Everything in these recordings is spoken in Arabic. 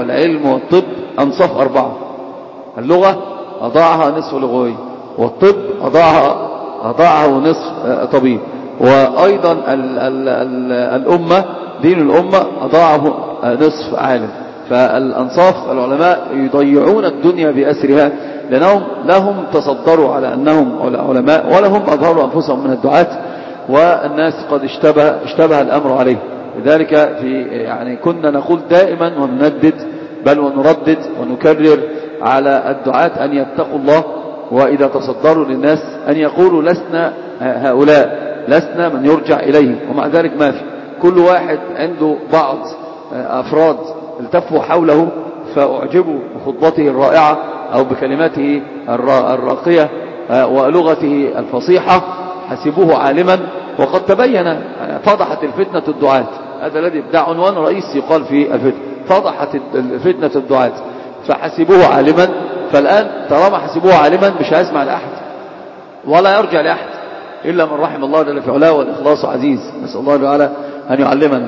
العلم والطب أنصاف 4. اللغة أضاعها نصف لغوي، والطب أضاعه نصف طبيب، وأيضا الأمة دين الأمة أضاعه نصف عالم. فالأنصاف العلماء يضيعون الدنيا بأسرها، لأنهم لهم تصدروا على أنهم علماء، ولهم أظهروا أنفسهم من الدعاة، والناس قد اشتبه الأمر عليه. لذلك يعني كنا نقول دائما ونندد بل ونردد ونكرر على الدعاة أن يتقوا الله، وإذا تصدروا للناس أن يقولوا لسنا هؤلاء، لسنا من يرجع إليه. ومع ذلك ما في، كل واحد عنده بعض أفراد التفوا حوله فأعجبوا بخطبته الرائعة أو بكلماته الراقية ولغته الفصيحة، حسبوه عالما. وقد تبين، فضحت الفتنة الدعاة، هذا الذي ده عنوان رئيسي يقال في الفتنة، فضحت الفتنة الدعاة فحسبوه عالما. فالآن طالما حسبوه عالما مش هيسمع لأحد ولا يرجع لأحد إلا من رحم الله جل في علاه، والإخلاص عزيز. نسأل الله تعالى أن يعلمنا.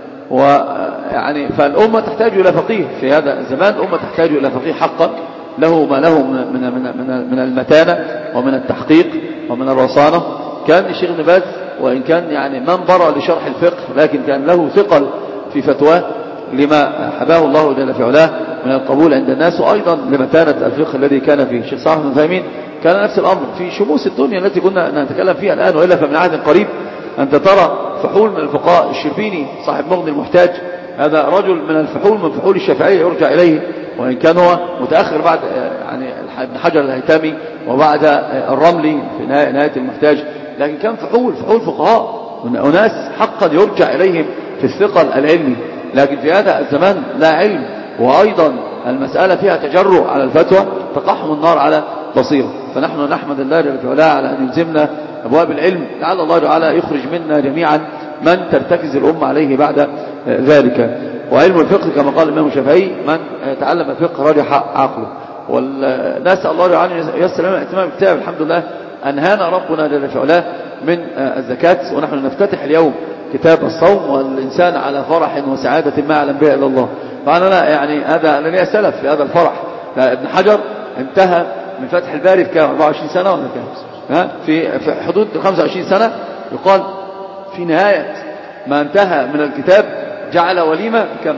ويعني فالأمة تحتاج إلى فقيه في هذا الزمان، الأمة تحتاج إلى فقيه حقا له ما له من المتانة ومن التحقيق ومن الرصانة. كان الشيخ ابن باز وإن كان يعني من برأ لشرح الفقه، لكن كان له ثقل في فتواه لما حباه الله جل في علاه من القبول عند الناس، وأيضا لمتانة الفقه الذي كان فيه. الشيخ صالح بن عثيمين كان نفس الأمر في شموس الدنيا التي كنا نتكلم فيها الآن، وإلا فمن عهد قريب أنت ترى فحول من الفقهاء. الشربيني صاحب مغني المحتاج هذا رجل من الفحول، من فحول الشافعية يرجع إليه، وإن كان هو متأخر بعد يعني ابن حجر الهيثمي وبعد الرملي في نهاية المحتاج، لكن كان فحول فقهاء وناس حقا يرجع إليهم في الثقل العلمي. لكن في هذا الزمان لا علم، وأيضا المسألة فيها تجرؤ على الفتوى، تقحم النار على بصيرة. فنحن نحمد الله جل وعلا على أن يلزمنا أبواب العلم، لعل الله تعالى يخرج منا جميعا من ترتكز الأمة عليه بعد ذلك. وعلم الفقه كما قال الإمام الشافعي: من تعلم الفقه رجح عقله. والناس الله تعالى يسر لنا اهتمام الكتاب. الحمد لله أنهانا ربنا جل وعلا من الزكاة، ونحن نفتتح اليوم كتاب الصوم، والإنسان على فرح وسعادة ما يعلم بها إلا الله. فأنا يعني هذا لي سلف في هذا الفرح. ابن حجر انتهى من فتح الباري في 24 سنة ولا كام؟ في حدود 25 سنة. يقال في نهاية ما انتهى من الكتاب جعل وليمة كم؟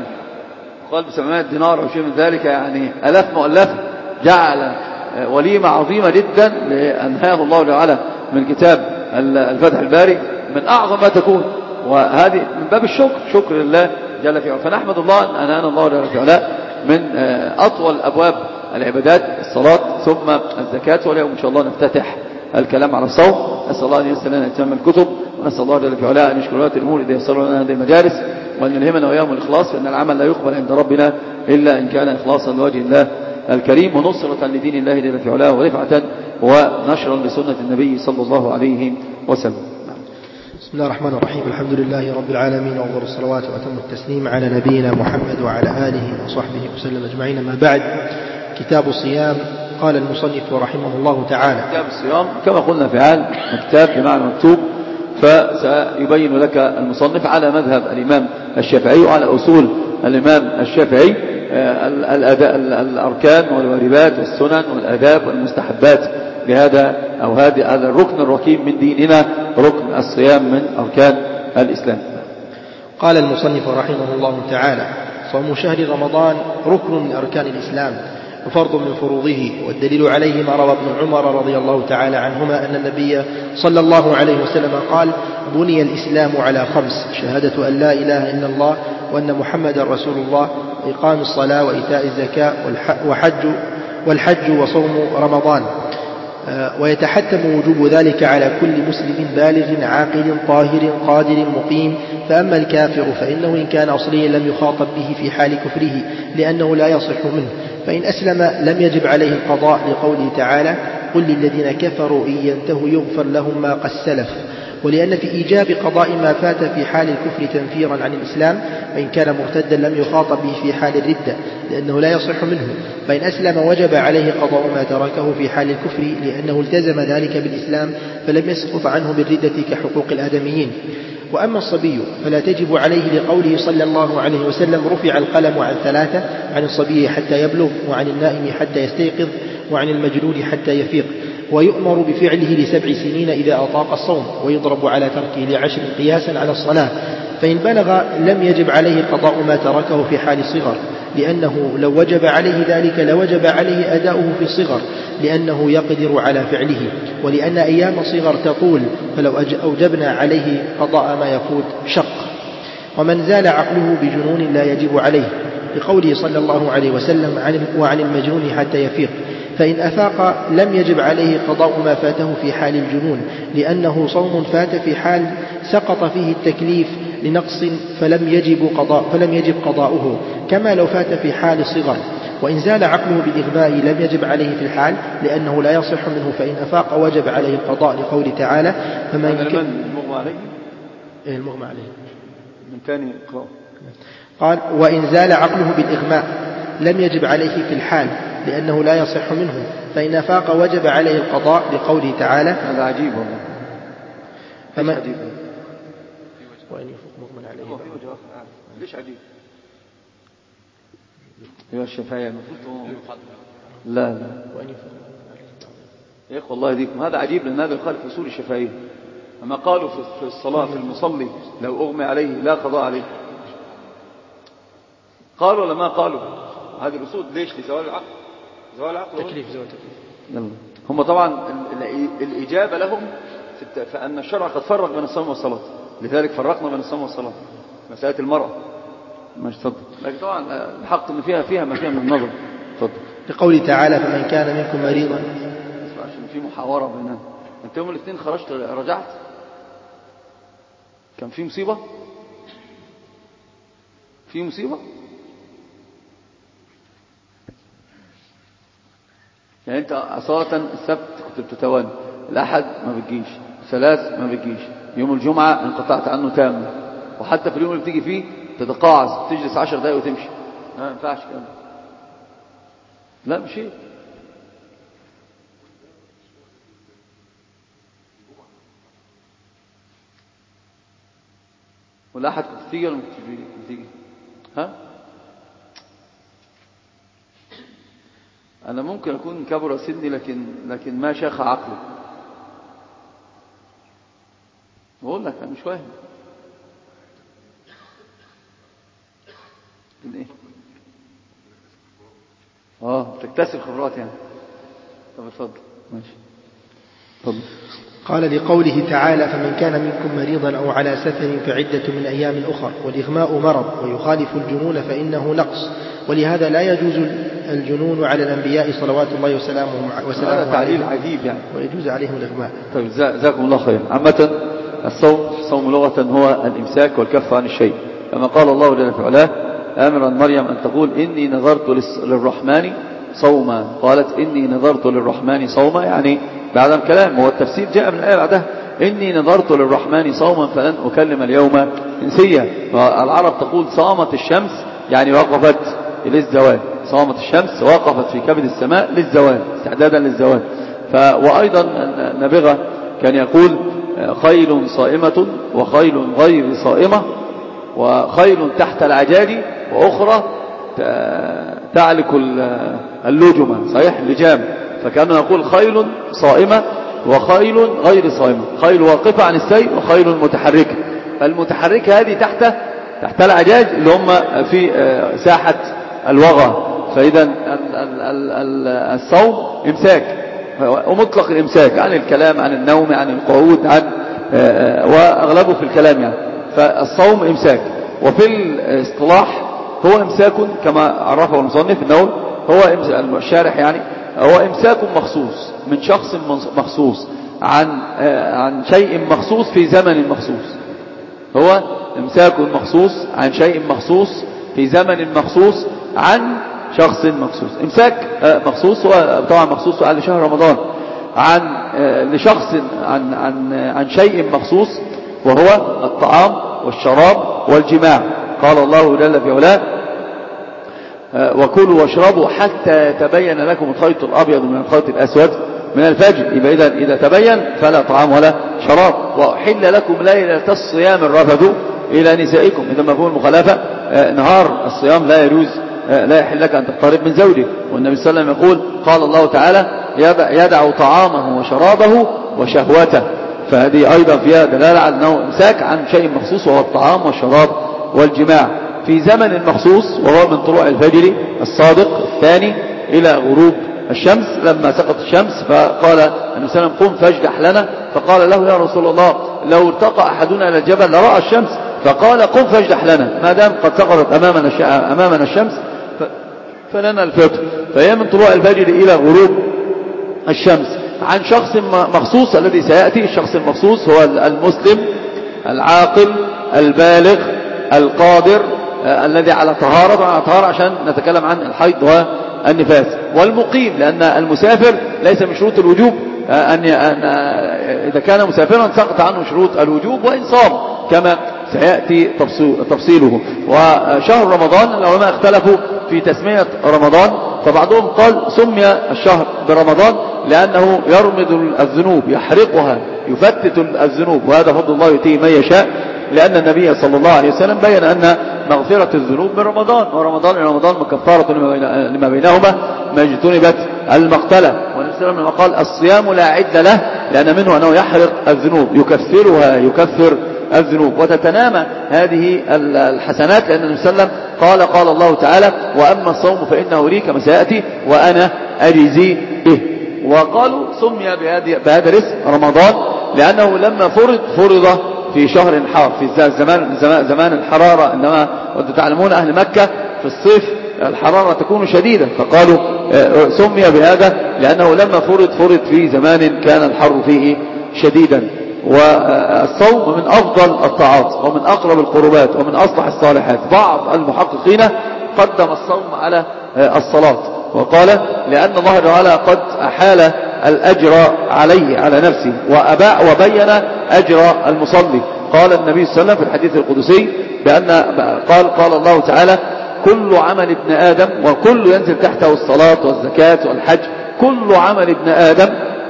قال ب700 دينار أو شيء من ذلك، يعني ألاف مؤلفة. جعل وليمة عظيمة جدا لأنهاه الله تعالى من كتاب الفتح الباري، من أعظم ما تكون. وهذه من باب الشكر، شكر لله جل في علاه. فنحمد الله أن أنهانا الله جل في علاه من أطول أبواب العبادات، الصلاة ثم الزكاة. واليوم إن شاء الله نفتتح الكلام على الصوم. نسأل الله أن ييسر لنا إتمام الكتب، ونسأل الله جل في علاه أن يشكر لنا الأمور إذا يسر لنا هذه المجالس، وأن يلهمنا وإياهم الإخلاص، فإن العمل لا يقبل عند ربنا إلا إن كان إخلاصا لوجه الله الكريم، ونصرة لدين الله جل في علاه، ورفعة ونشرا لسنة النبي صلى الله عليه وسلم. بسم الله الرحمن الرحيم. الحمد لله رب العالمين، وأفضل الصلوات وأتم التسليم على نبينا محمد وعلى آله وصحبه وسلم أجمعين. ما بعد، كتاب الصيام. قال المصنف رحمه الله تعالى: كتاب الصيام كما قلنا في حال كتاب بمعنى مكتوب، فسيبين لك المصنف على مذهب الإمام الشافعي وعلى أصول الإمام الشافعي الأركان والواجبات والسنن والآداب والمستحبات لهذا أو هذا الركن الركيم من ديننا، ركن الصيام من أركان الإسلام. قال المصنف رحمه الله تعالى: صوم شهر رمضان ركن من أركان الإسلام وفرض من فروضه، والدليل عليه ما روى ابن عمر رضي الله تعالى عنهما أن النبي صلى الله عليه وسلم قال: بني الإسلام على 5: شهادة أن لا إله إلا الله وأن محمد رسول الله، وإقام الصلاة وإيتاء الزكاة والحج وصوم رمضان. ويتحتم وجوب ذلك على كل مسلم بالغ عاقل طاهر قادر مقيم. فأما الكافر فإنه إن كان أصليا لم يخاطب به في حال كفره، لأنه لا يصح منه، فإن أسلم لم يجب عليه القضاء، لقوله تعالى: قل للذين كفروا إن ينتهوا يغفر لهم ما قد سلف. ولأن في إيجاب قضاء ما فات في حال الكفر تنفيرا عن الإسلام، فإن كان مرتدا لم يخاطب به في حال الردة، لأنه لا يصح منه. فإن أسلم وجب عليه قضاء ما تركه في حال الكفر، لأنه التزم ذلك بالإسلام فلم يسقط عنه بالردة كحقوق الآدميين. وأما الصبي فلا تجب عليه لقوله صلى الله عليه وسلم رفع القلم عن 3: عن الصبي حتى يبلغ، وعن النائم حتى يستيقظ، وعن المجنون حتى يفيق. ويؤمر بفعله ل7 سنين إذا أطاق الصوم، ويضرب على تركه ل10 قياسا على الصلاة. فإن بلغ لم يجب عليه قضاء ما تركه في حال الصغر، لأنه لو وجب عليه ذلك لوجب عليه أداؤه في الصغر، لأنه يقدر على فعله، ولأن أيام الصغر تطول، فلو أوجبنا عليه قضاء ما يفوت شق. ومن زال عقله بجنون لا يجب عليه، لقوله صلى الله عليه وسلم وعن المجنون حتى يفيق. فإن أفاق لم يجب عليه قضاء ما فاته في حال الجنون، لأنه صوم فات في حال سقط فيه التكليف لنقص فلم يجب قضاؤه، كما لو فات في حال الصغر. وإن زال عقله بالإغماء لم يجب عليه في الحال، لأنه لا يصح منه، فإن أفاق وجب عليه القضاء، لقوله تعالى المغمى عليه المغمى عليه من ثاني قال: وإن زال عقله بالإغماء لم يجب عليه في الحال، لأنه لا يصح منه، فإن أفاق وجب عليه القضاء، لقوله تعالى. هذا عجيب والله. عجيب. وإن يفوق مغمى عليه ليش عجيب؟ يا الشفاية لا وإن يفوق يا أخي والله يهديكم، هذا عجيب، لأن هذا يخالف أصول الشفاية. أما قالوا في الصلاة في المصلي لو أغمى عليه لا قضاء عليه، قالوا ولا ما قالوا؟ هذه الأصول ليش؟ لزوال العقل، زوال العقل تكليف، زوال تكليف. هم طبعا الإجابة لهم فأن الشرع قد فرق بين الصوم والصلاة، لذلك فرقنا بين الصوم والصلاة. مسألة المرأة مش تفضل، لكن طبعا الحق ان فيها ما فيها من النظر. تفضل. لقوله تعالى: فمن كان منكم مريضا. عشان في محاورة بيننا. انت يوم الاثنين خرجت رجعت كان في مصيبة، يعني انت أصالة السبت كنت بتتوانى، الأحد ما بتجيش، الثلاث ما بتجيش، يوم الجمعة انقطعت عنه تام، وحتى في اليوم اللي بتيجي فيه تتقاعس، تجلس 10 دقايق وتمشي. ما ينفعش كده، لا مش شيء. والأحد كنت تيجي ولا كنت تيجي؟ ها؟ أنا ممكن أكون كبر سني لكن ما شاخ عقلي. بقول لك أنا مش فاهم. إيه؟ تكتسب خبرات يعني. طب اتفضل. ماشي. اتفضل. قال: لقوله تعالى: فمن كان منكم مريضا أو على سفر فعدة من أيام أخر. والإغماء مرض ويخالف الجنون فإنه نقص، ولهذا لا يجوز الجنون على الأنبياء صلوات الله وسلامه عليهم، عجيب يعني، ويجوز عليهم الإغماء. طيب جزاكم الله خير. عامة الصوم لغة هو الإمساك والكف عن الشيء، كما قال الله جل وعلا آمرا مريم أن تقول إني نذرت للرحمن صوما، قالت إني نذرت للرحمن صوما، يعني بعد الكلام. هو التفسير جاء من الآية بعدها إني نذرت للرحمن صوما فلن أكلم اليوم إنسيا. العرب تقول صامت الشمس، يعني وقفت للزوال، صامت الشمس وقفت في كبد السماء للزوال، استعدادا للزوال. وأيضا النابغة كان يقول خيل صائمة وخيل غير صائمة، وخيل تحت العجاج وأخرى تعلك اللجمة، صحيح اللجام. فكانوا يقول خيل صائمة وخيل غير صائمة، خيل واقفة عن السير وخيل متحركة. المتحركة هذه تحت العجاج اللي هم في ساحة الوغى. فإذا الصوم إمساك، ومطلق الإمساك عن الكلام، عن النوم، عن القعود، وأغلبه في الكلام يعني. فالصوم إمساك، وفي الاصطلاح هو إمساك كما عرفه المصنف النووي، هو الشارح يعني، هو إمساك مخصوص من شخص مخصوص عن شيء مخصوص في زمن مخصوص. هو إمساك مخصوص عن شيء مخصوص في زمن مخصوص عن شخص مخصوص. إمساك مخصوص هو طبعا مخصوص على شهر رمضان لشخص عن شيء مخصوص، وهو الطعام والشراب والجماع. قال الله جل في علاه وكلوا واشربوا حتى يتبين لكم الخيط الأبيض من الخيط الأسود من الفجر. يبقى إذا تبين فلا طعام ولا شراب. وأحل لكم ليلة الصيام الرفث إلى نسائكم. إذا مفهوم المخالفة نهار الصيام لا يجوز لا يحل لك أن تقترب من زوجك. والنبي صلى الله عليه وسلم يقول قال الله تعالى يدع طعامه وشرابه وشهوته، فهذه أيضا فيها دلالة على أنه إمساك عن شيء مخصوص وهو الطعام والشراب والجماع في زمن مخصوص، وهو من طلوع الفجر الصادق الثاني إلى غروب الشمس. لما سقط الشمس فقال النبي صلى الله عليه وسلم قم فاجدح لنا، فقال له يا رسول الله لو ارتقى أحدنا إلى الجبل لرأى الشمس، فقال قم فاجدح لنا ما دام قد سقطت أمامنا الشمس فلنا الفطر. فهي من طلوع الفجر إلى غروب الشمس عن شخص مخصوص الذي سيأتي. الشخص المخصوص هو المسلم العاقل البالغ القادر الذي على طهارة، وعلى طهارة عشان نتكلم عن الحيض والنفاس، والمقيم، لأن المسافر ليس من شروط الوجوب أن إذا كان مسافرا سقط عنه شروط الوجوب وإن صام كما سيأتي تفصيله. وشهر رمضان العلماء اختلفوا في تسمية رمضان، فبعضهم قال سمي الشهر برمضان لأنه يرمد الذنوب يحرقها يفتت الذنوب، وهذا فضل الله يؤتيه من يشاء، لأن النبي صلى الله عليه وسلم بين أن مغفرة الذنوب من رمضان، ورمضان إلى رمضان مكفارة لما بينهما ما اجتنبت المقتلة. والنبي صلى الله عليه وسلم قال الصيام لا عد له، لأن منه أنه يحرق الذنوب يكفر الذنوب وتتنامى هذه الحسنات، لأن النبي صلى الله عليه وسلم قال الله تعالى وأما الصوم فإنه لي كما سيأتي وأنا أجزي به. وقالوا سمي بهذا الاسم رمضان لأنه لما فرض في شهر حار في زمان الحرارة، عندما تعلمون أهل مكة في الصيف الحرارة تكون شديدة، فقالوا سمي بهذا لأنه لما فرض في زمان كان الحر فيه شديدا. والصوم من أفضل الطاعات ومن أقرب القربات ومن أصلح الصالحات. بعض المحققين قدم الصوم على الصلاة، وقال لأن الله تعالى قد أحال الأجر عليه على نفسه وبين أجر المصلي. قال النبي صلى الله عليه وسلم في الحديث القدسي بأن قال الله تعالى كل عمل ابن آدم، وكل ينزل تحته الصلاة والزكاة والحج، كل عمل ابن آدم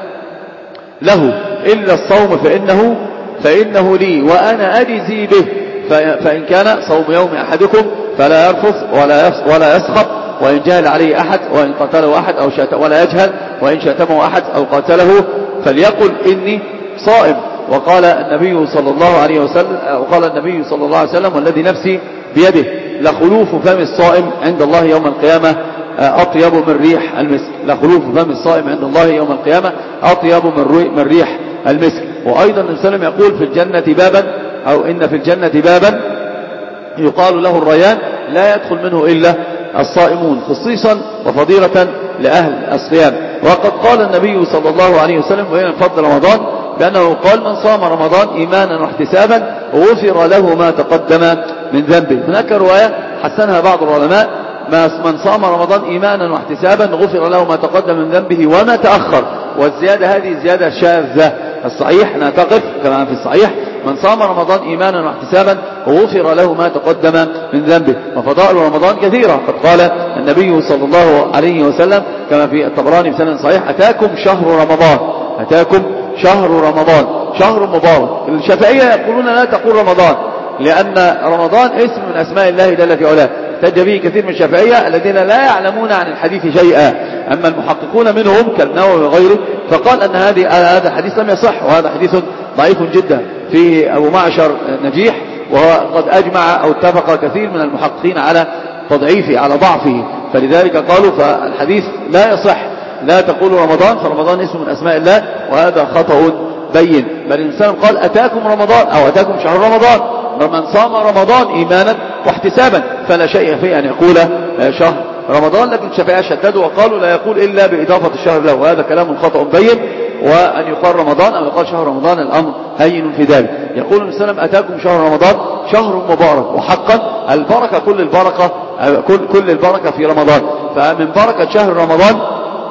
له إلا الصوم فإنه لي وأنا أجزي به. فإن كان صوم يوم أحدكم فلا يرفث ولا يسخط، وإن جهل عليه أحد وإن قتله أحد أو ولا يجهل، وإن شتمه أحد أو قاتله فليقل إني صائم. وقال النبي صلى الله عليه وسلم والذي نفسي بيده لخلوف فم الصائم عند الله يوم القيامة أطيب من ريح المسك. لخلوف فم الصائم عند الله يوم القيامة أطيب من ريح المسك. وأيضا النبي صلى الله عليه وسلم يقول في الجنة بابا، أو إن في الجنة بابا يقال له الريان لا يدخل منه إلا الصائمون، خصيصا وفضيلة لأهل الصيام. وقد قال النبي صلى الله عليه وسلم وهنا فضل رمضان بأنه قال من صام رمضان إيمانا واحتسابا غفر له ما تقدم من ذنبه. هناك رواية حسنها بعض العلماء من صام رمضان إيمانا واحتسابا غفر له ما تقدم من ذنبه وما تأخر، والزيادة هذه زيادة شاذة. الصحيح نتقف كما في الصحيح من صام رمضان إيمانا واحتسابا غفر له ما تقدم من ذنبه. وفضائل رمضان كثيرة، قد قال النبي صلى الله عليه وسلم كما في الطبراني بسند صحيح أتاكم شهر رمضان، أتاكم شهر رمضان شهر مبارك. الشافعية يقولون لا تقول رمضان لأن رمضان اسم من أسماء الله جل في علاه، احتج به كثير من الشافعية الذين لا يعلمون عن الحديث شيئا. أما المحققون منهم كالنووي وغيره فقال أن هذا الحديث لم يصح، وهذا حديث ضعيف جدا فيه أبو معشر نجيح، وهو قد أجمع أو اتفق كثير من المحققين على تضعيفه على ضعفه، فلذلك قالوا فالحديث لا يصح لا تقول رمضان، فرمضان اسم من أسماء الله، وهذا خطأ بين. بل الإنسان قال أتاكم رمضان أو أتاكم شهر رمضان، ومن صام رمضان إيمانا واحتسابا فلا شيء في أن يقول شهر رمضان. لكن الشافعية شددوا وقالوا لا يقول إلا بإضافة الشهر له، وهذا كلام خطأ بين. وأن يقال رمضان أو يقال شهر رمضان الأمر هين في ذلك. يقول النبي صلى الله عليه وسلم أتاكم شهر رمضان شهر مبارك، وحقا البركة كل البركة في رمضان. فمن بركة شهر رمضان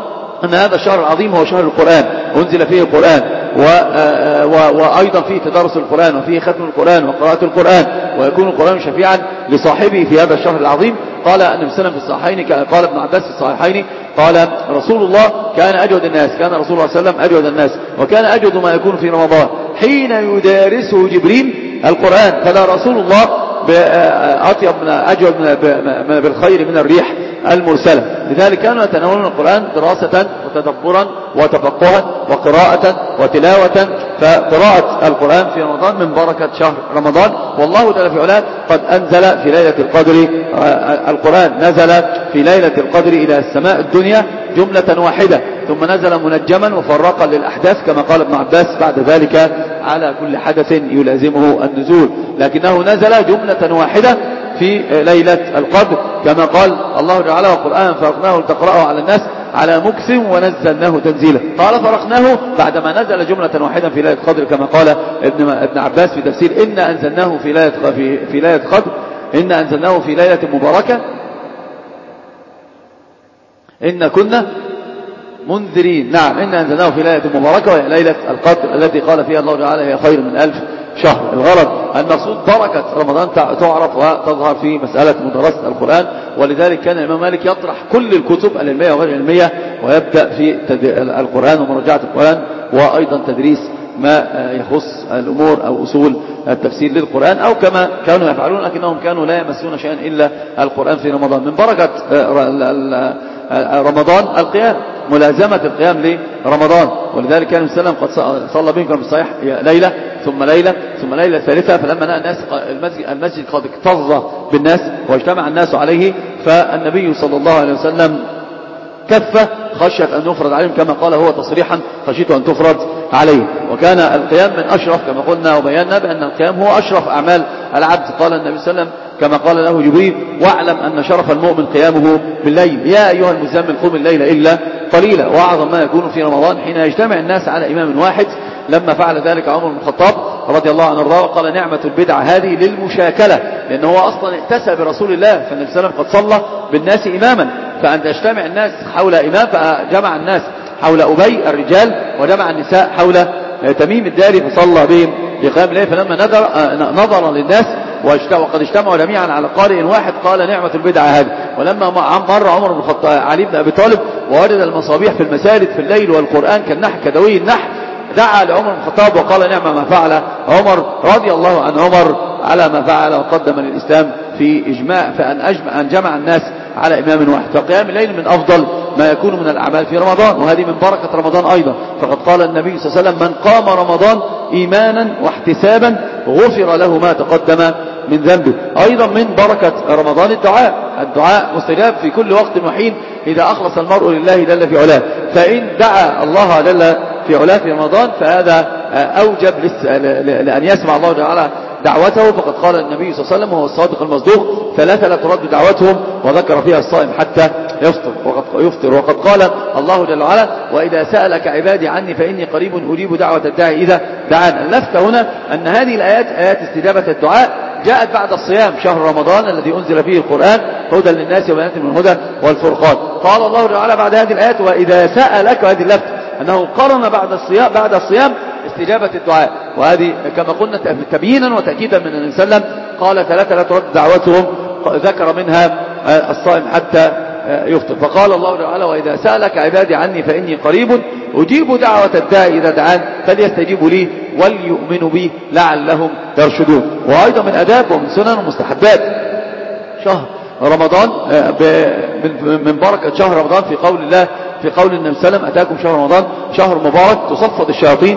أن هذا الشهر العظيم هو شهر القرآن، أنزل فيه القرآن، وأيضا فيه تدارس القرآن، وفيه ختم القرآن وقراءة القرآن، ويكون القرآن شفيعا لصاحبه في هذا الشهر العظيم. قال النبي صلى الله عليه وسلم في الصحيحين، قال ابن عباس في الصحيحين، قال رسول الله كان أجود الناس، كان رسول الله صلى الله عليه وسلم أجود الناس، وكان أجود ما يكون في رمضان حين يدارسه جبريل القرآن، فلا رسول الله أطيب من أجود بالخير من الريح المرسلة. لذلك كانوا يتناولون القرآن دراسة وتدبرا وتفقها وقراءة وتلاوة. فقراءة القرآن في رمضان من بركة شهر رمضان. والله جل في علاه قد أنزل في ليلة القدر، القرآن نزل في ليلة القدر إلى السماء الدنيا جملة واحدة، ثم نزل منجما مفرقا للأحداث كما قال ابن عباس بعد ذلك على كل حدث يلازمه النزول، لكنه نزل جملة واحدة في ليلة القدر كما قال الله تعالى: وقرآن فرقناه لتقرأه على الناس على مكث ونزلناه تنزيلا. قال فرقناه بعدما نزل جملة واحدة في ليلة القدر كما قال ابن عباس في تفسير: إن أنزلناه في ليلة قدر، إن أنزلناه في ليلة مباركة إن كنا منذرين. نعم، إن أنزلناه في ليلة مباركة وهي ليلة القدر التي قال فيها الله تعالى: هي خير من 1000 شهر. الغرض المقصود بركة رمضان تعرف وتظهر في مسألة مدرسة القرآن. ولذلك كان الإمام مالك يطرح كل الكتب العلمية وغير العلمية، ويبدأ في القرآن ومراجعة القرآن، وأيضا تدريس ما يخص الأمور أو أصول التفسير للقرآن، أو كما كانوا يفعلون، لكنهم كانوا لا يمسون شيئا إلا القرآن في رمضان. من بركة رمضان القيام، ملازمة القيام لرمضان. ولذلك كان النبي صلى الله عليه وسلم قد صلى بهم في الصحيح ليلة ثم ليلة ثم ليلة ثالثة، فلما لقى الناس المسجد قد اكتظ بالناس واجتمع الناس عليه، فالنبي صلى الله عليه وسلم كف خشية أن يفرض عليهم كما قال هو تصريحا: خشيت أن تفرض عليه. وكان القيام من أشرف كما قلنا وبينا بأن القيام هو أشرف أعمال العبد. قال النبي صلى الله عليه وسلم كما قال له جبريل: واعلم أن شرف المؤمن قيامه بالليل، يا أيها المزمل قم الليل إلا قليلا. وأعظم ما يكون في رمضان حين يجتمع الناس على إمام واحد. لما فعل ذلك عمر بن الخطاب رضي الله عنه وارضاه قال: نعمة البدعة هذه للمشاكلة، لأنه هو أصلا ائتسى برسول الله، فالنبي صلى الله عليه وسلم قد صلى بالناس إماما، فأن تجتمع الناس حول إمام، فجمع الناس حول أبي الرجال، وجمع النساء حول تميم الداري فصلى بهم لقيام الليل. فلما نظر للناس وقد اجتمعوا جميعا على قارئ واحد قال: نعمة البدعة هذه. ولما مر عمر بن الخطاب علي بن أبي طالب ووجد المصابيح في المساجد في الليل والقرآن كالنحل كدوي النحل، دعا لعمر بن الخطاب وقال: نعم ما فعل عمر رضي الله عن عمر على ما فعل وقدم للإسلام في إجماع، فأن جمع الناس على إمام واحد. فقيام الليل من أفضل ما يكون من الأعمال في رمضان، وهذه من بركة رمضان أيضا. فقد قال النبي صلى الله عليه وسلم: من قام رمضان إيمانا واحتسابا غفر له ما تقدم من ذنبه. أيضا من بركة رمضان الدعاء مستجاب في كل وقت وحين إذا أخلص المرء لله جل في علاه. فإن دعا الله جل في علاه في رمضان فهذا أوجب لأن يسمع الله تعالى دعوته. فقد قال النبي صلى الله عليه وسلم وهو الصادق المصدوق: 3 لا ترد دعوتهم، وذكر فيها الصائم حتى يفطر. وقد قال الله جل وعلا: وإذا سألك عبادي عني فإني قريب أجيب دعوة الداعي إذا دعان. اللفت هنا أن هذه الآيات آيات استجابة الدعاء جاءت بعد الصيام، شهر رمضان الذي أنزل فيه القرآن هدى للناس وبينات من الهدى والفرقان. قال الله تعالى بعد هذه الآيات: وإذا سألك، وهذه اللفت أنه قرن بعد الصيام استجابة الدعاء. وهذه كما قلنا تبيينا وتأكيدا من النبي صلى الله عليه وسلم. قال: 3 لا ترد دعوتهم، ذكر منها الصائم حتى يفطر. فقال الله تعالى: وإذا سألك عبادي عني فإني قريب أجيب دعوة الداعي إذا دعان فليستجيبوا لي وليؤمنوا بي لعلهم يرشدون. وأيضا من أداب ومن سنن ومستحبات شهر رمضان من بركة شهر رمضان في قول الله، في قول النبي صلى الله عليه وسلم: أتاكم شهر رمضان شهر مبارك تصفد الشياطين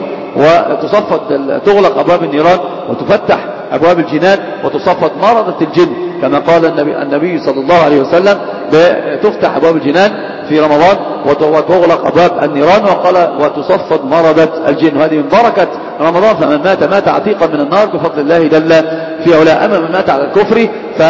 تغلق أبواب النيران وتفتح أبواب الجنان وتصفد مرضة الجن، كما قال النبي صلى الله عليه وسلم: تفتح أبواب الجنان في رمضان وتغلق أبواب النيران، وقال: وتصفد مرضة الجن. وهذه من بركة رمضان. فمن مات عتيقا من النار بفضل الله جل في علاه. أما من مات على الكفر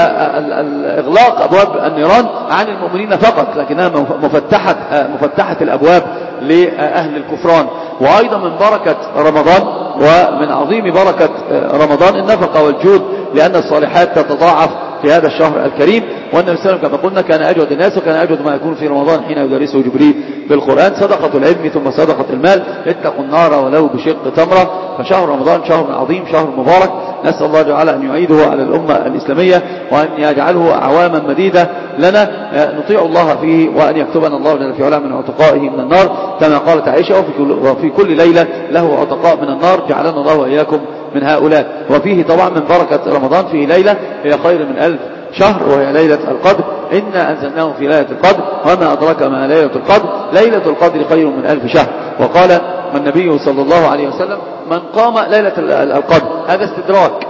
فإغلاق أبواب النيران عن المؤمنين فقط، لكنها مفتحة الأبواب لأهل الكفران. وأيضا من بركة رمضان ومن عظيم بركة رمضان النفقة والجود، لأن الصالحات تتضاعف في هذا الشهر الكريم. والنبي صلى الله عليه وسلم كما قلنا كان أجود الناس، وكان أجود ما يكون في رمضان حين يدرسه جبريل بالقرآن. صدقة العلم ثم صدقة المال، اتقوا النار ولو بشق تمرة. فشهر رمضان شهر عظيم، شهر مبارك، نسأل الله تعالى أن يعيده على الأمة الإسلامية وأن يجعله أعواما مديدة لنا نطيع الله فيه، وأن يكتبنا الله جل في علاه من عتقائه من النار كما قالت عائشة وفي كل ليلة له عتقاء من النار، جعلنا الله وإياكم من هؤلاء. وفيه طبعا من بركة رمضان فيه ليلة هي خير من 1000 شهر، وهي ليلة القدر. إنا أنزلناه في ليلة القدر وما أدرك ما ليلة القدر، ليلة القدر خير من 1000 شهر. وقال النبي صلى الله عليه وسلم من قام ليلة القدر، هذا استدراك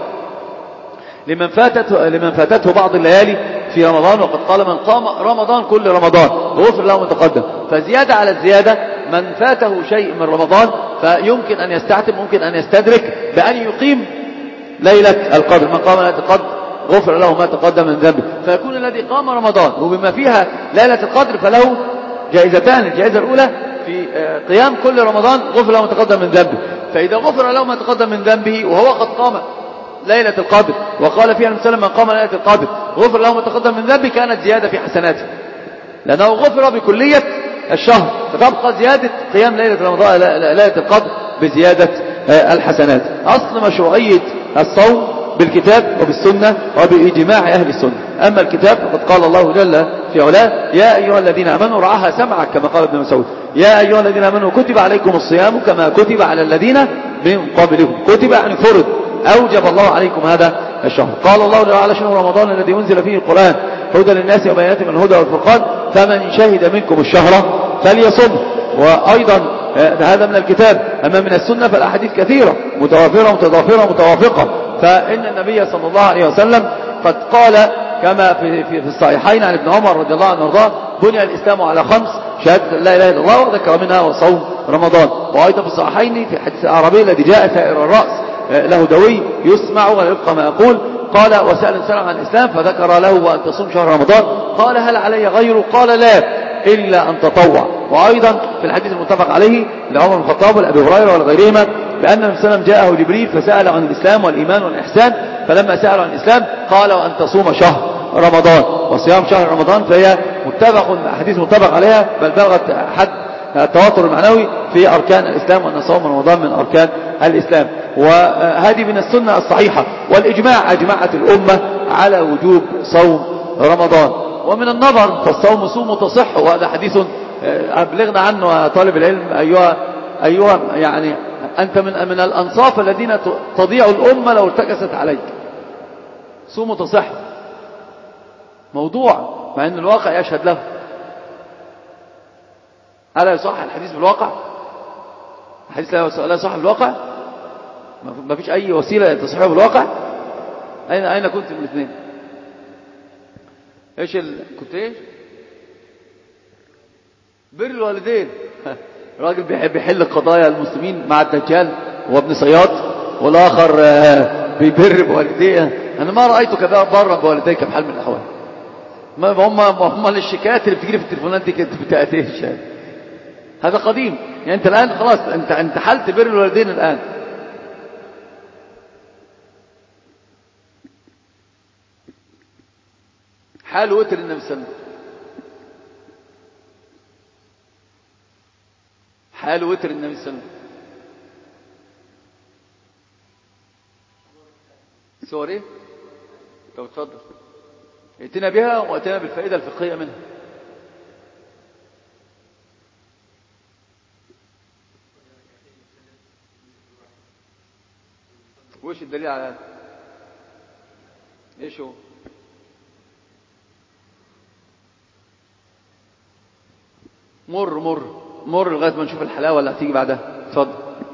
لمن فاتته بعض الليالي في رمضان، وقد قال من قام رمضان كل رمضان غفر له ما تقدم. فزيادة على الزيادة من فاته شيء من رمضان فيمكن أن يستعتب، ممكن أن يستدرك بأن يقيم ليلة القدر. من قام ليلة القدر غفر له ما تقدم من ذنبه. فيكون الذي قام رمضان وبما فيها ليلة القدر فله جائزتان، الجائزة الأولى في قيام كل رمضان غفر له ما تقدم من ذنبه. فإذا غفر له ما تقدم من ذنبه وهو قد قام ليلة القدر وقال فيها النبي صلى الله عليه وسلم من قام ليلة القدر غفر له ما تقدم من ذنبه، كانت زيادة في حسناته لأنه غفر بكلية الشهر، فتبقى زيادة قيام ليلة رمضان ليلة القدر بزيادة الحسنات. أصل مشروعية الصوم بالكتاب وبالسنة وبإجماع أهل السنة. أما الكتاب فقد قال الله جل في علاه يا أيها الذين آمنوا رعاها سمعك كما قال ابن مسعود، يا أيها الذين آمنوا كتب عليكم الصيام كما كتب على الذين من قبلكم. كتب يعني فرض، أوجب الله عليكم هذا الشهر. قال الله تعالى شهر رمضان الذي أنزل فيه القرآن هدى للناس وبينات من الهدى والفرقان فمن شهد منكم الشهر فليصم. وأيضا هذا من الكتاب. أما من السنة فالأحاديث كثيرة متوافرة متضافرة متوافقة. فإن النبي صلى الله عليه وسلم قد قال كما في الصحيحين عن ابن عمر رضي الله عنه وارضاه بني الإسلام على 5 شهادة لا إله إلا الله وذكر منها وصوم رمضان. وأيضا في الصحيحين في حديث الأعرابي الذي جاء ثائر الرأس له دوي يسمع ولا يبقى ما يقول، قال وسأل سلم عن الإسلام فذكر له وأن تصوم شهر رمضان، قال هل علي غيره؟ قال لا إلا أن تطوع. وأيضا في الحديث المتفق عليه لعمر بن الخطاب والأبي هريرة ولغيرهما بأن النبي صلى الله عليه وسلم جاءه جبريل فسأل عن الإسلام والإيمان والإحسان، فلما سأل عن الإسلام قال وأن تصوم شهر رمضان. وصيام شهر رمضان فهي حديث متفق عليها بل بلغت حد التواتر المعنوي في أركان الإسلام، وأن صوم رمضان من أركان الإسلام. وهذه من السنة الصحيحة. والإجماع أجمعت الأمة على وجوب صوم رمضان. ومن النظر فالصوم صوم تصح، وهذا حديث أبلغنا عنه طالب العلم أيها يعني أنت من الأنصاف الذين تضيع الأمة لو ارتكست عليك. صوم تصح موضوع مع أن الواقع يشهد له. ألا يصح الحديث بالواقع؟ الحديث لا يصح بالواقع؟ ما فيش أي وسيلة تصحيحه بالواقع؟ أين كنت من الاثنين؟ كنت إيش؟ بر الوالدين. راجل بيحل قضايا المسلمين مع الدجال وابن صياد، والآخر بيبر بوالديه. أنا ما رأيته كذا برا بوالديك بحال من الأحوال. هم الشكايات اللي بتجري في التليفونات دي كده بتأتيش. هذا قديم. يعني أنت الآن خلاص أنت حلت بر الوالدين الآن. حال وتر النبي صلى الله عليه وسلم، حال وتر النبي صلى الله عليه وسلم. صور ايه؟ طب اتفضل ائتنا بها واتنا بالفائدة الفقهية منها. وش الدليل على هذا؟ ايش هو؟ مر لغاية ما نشوف الحلاوة اللي هتيجي بعدها. اتفضل.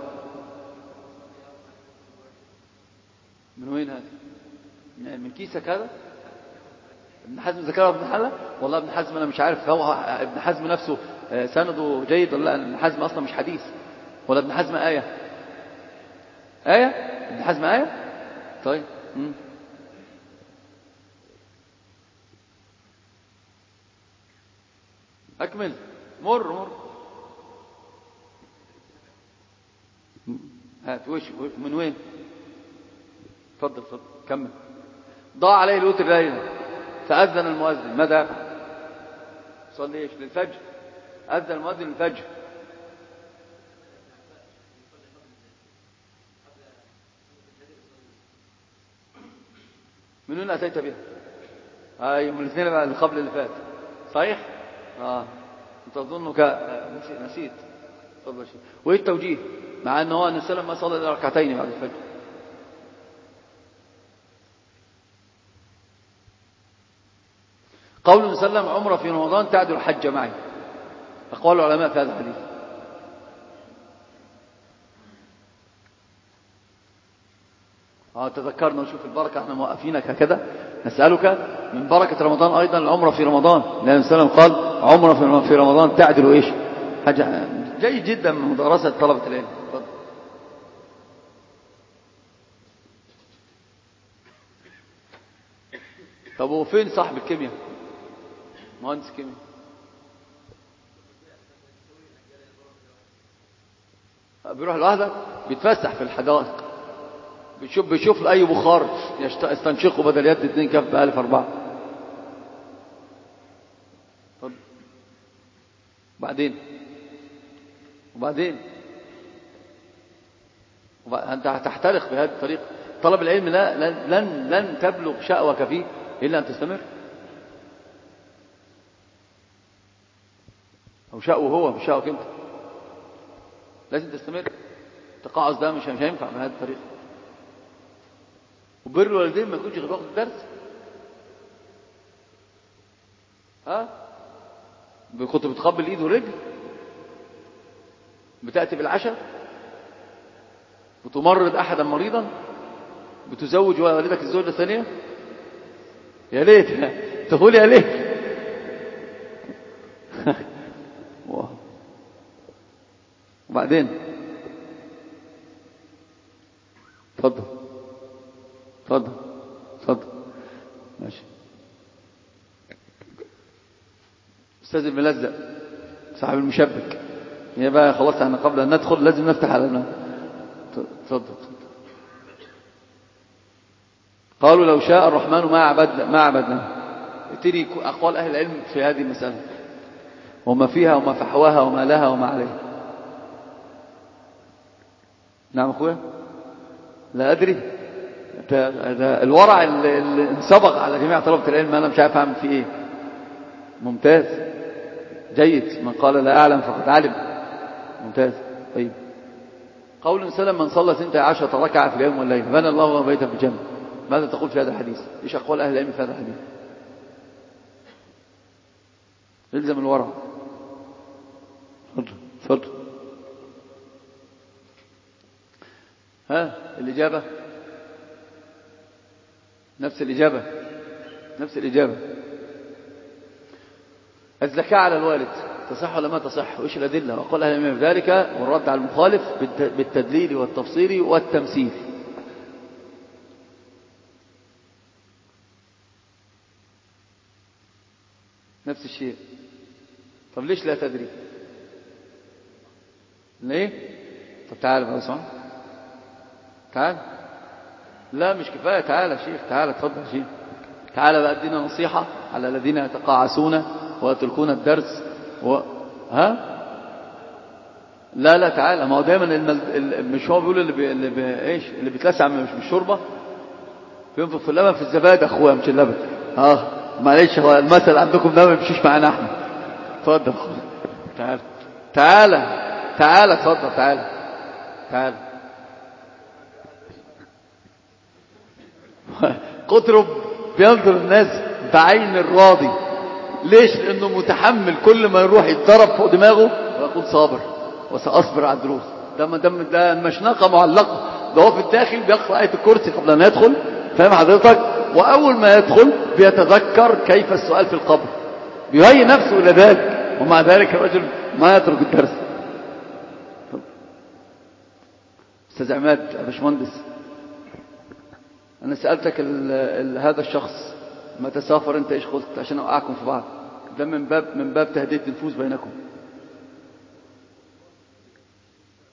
من وين هذا؟ من كيسك هذا؟ ابن حزم ذكرها ابن حلة؟ والله ابن حزم انا مش عارف هو ابن حزم نفسه سنده جيد ولا لا. ابن حزم اصلا مش حديث، ولا ابن حزم آية ابن حزم آية. طيب أكمل. مر هات وش من وين؟ اتفضل كمل. ضاع عليه الوتر ليلة فأذن المؤذن، ماذا يفعل؟ صلي ايش؟ للفجر. أذن المؤذن للفجر. من هنا أتيت بها؟ أي من الاثنين اللي قبل اللي فات، صحيح؟ أنت أظنك نسيت. تفضل شيء. وإيه التوجيه؟ مع أنه النبي صلى الله عليه وسلم ما صلى إلا ركعتين بعد الفجر. قول النبي صلى الله عليه وسلم عمره في رمضان تعدل حج معي، أقوال العلماء في هذا الحديث. تذكرنا وشوف البركة، احنا موقفينك هكذا نسألك من بركة رمضان أيضا العمرة في رمضان، لأن النبي قال عمرة في رمضان تعدل إيش؟ حاجة جيد جدا من مدرسة طلبة العلم. طب وفين صاحب الكيمياء؟ مهندس كيمياء. بيروح لوحده بيتفسح في الحدائق، بيشوف لأي بخار يستنشقه بدل يد 2 كف بألف 4. وبعدين أنت هتحترق بهذه الطريقة. طلب العلم لن تبلغ شأوك فيه إلا أن تستمر، أو شأوه هو مش شأوك أنت. لازم تستمر. التقاعس ده مش هينفع بهذه الطريقة. وبر الوالدين ما يكونش غير وقت الدرس. كنت بتقبل ايد ورجل، بتأتي بالعشاء، بتمرض أحدا مريضا، بتزوج والدك الزوجة الثانية. يا ليت تقول يا ليت. وبعدين اتفضل ماشي. أستاذ الملزق صاحب المشبك، هي بقى خلاص احنا قبل أن ندخل لازم نفتح على اتفضل. قالوا لو شاء الرحمن ما عبدنا. ابتدي أقوال أهل العلم في هذه المسألة، وما فيها وما فحواها وما لها وما عليها. نعم أخويا، لا أدري. ده الورع اللي انسبق على جميع طلبة العلم، أنا مش عارف أعمل فيه إيه. ممتاز جيد. من قال لا أعلم فقد علم. ممتاز. طيب، قول سلم من صلى 12 ركعة في اليوم والليل بنى الله له بيتا في الجنة. ماذا تقول في هذا الحديث؟ إيش أقوال أهل العلم في هذا الحديث؟ يلزم الورع. اتفضل. الإجابة نفس الإجابة. الزكاة على الوالد تصح ولا ما تصح؟ وإيش الأدلة؟ وقال أهل العلم ذلك، والرد على المخالف بالتدليل والتفصيل والتمثيل. نفس الشيء. طب ليش لا تدري؟ ليه؟ طب تعال بقى اسمع. تعال. لا مش كفاية. تعال يا شيخ، تعال اتفضل يا شيخ. تعال بقى ادينا نصيحة على الذين يتقاعسون ويتركون الدرس لا تعال. ما هو دايما مش هو بيقول اللي بيتلسع مش بالشوربة بينفق في اللبن في الزبادي. اخويا مش اللبن. معلش، هو المثل عندكم ده ما بيمشيش معانا احنا. اتفضل. تعال اتفضل. تعال. قطرب بينظر الناس بعين الراضي. ليش؟ لانه متحمل كل ما يروح يتضرب فوق دماغه ويقول صابر وسأصبر على الدروس. ده المشنقة معلقة. ده هو في الداخل بيقرأ آية الكرسي قبل أن يدخل. فاهم حضرتك؟ وأول ما يدخل بيتذكر كيف السؤال في القبر، بيهيئ نفسه إلى ذلك، ومع ذلك الرجل ما يترك الدرس. أستاذ عماد يا باشمهندس، أنا سألتك هذا الشخص ما تسافر أنت إيش قلت؟ عشان أوقعكم في بعض. ده من باب تهدئة النفوس بينكم.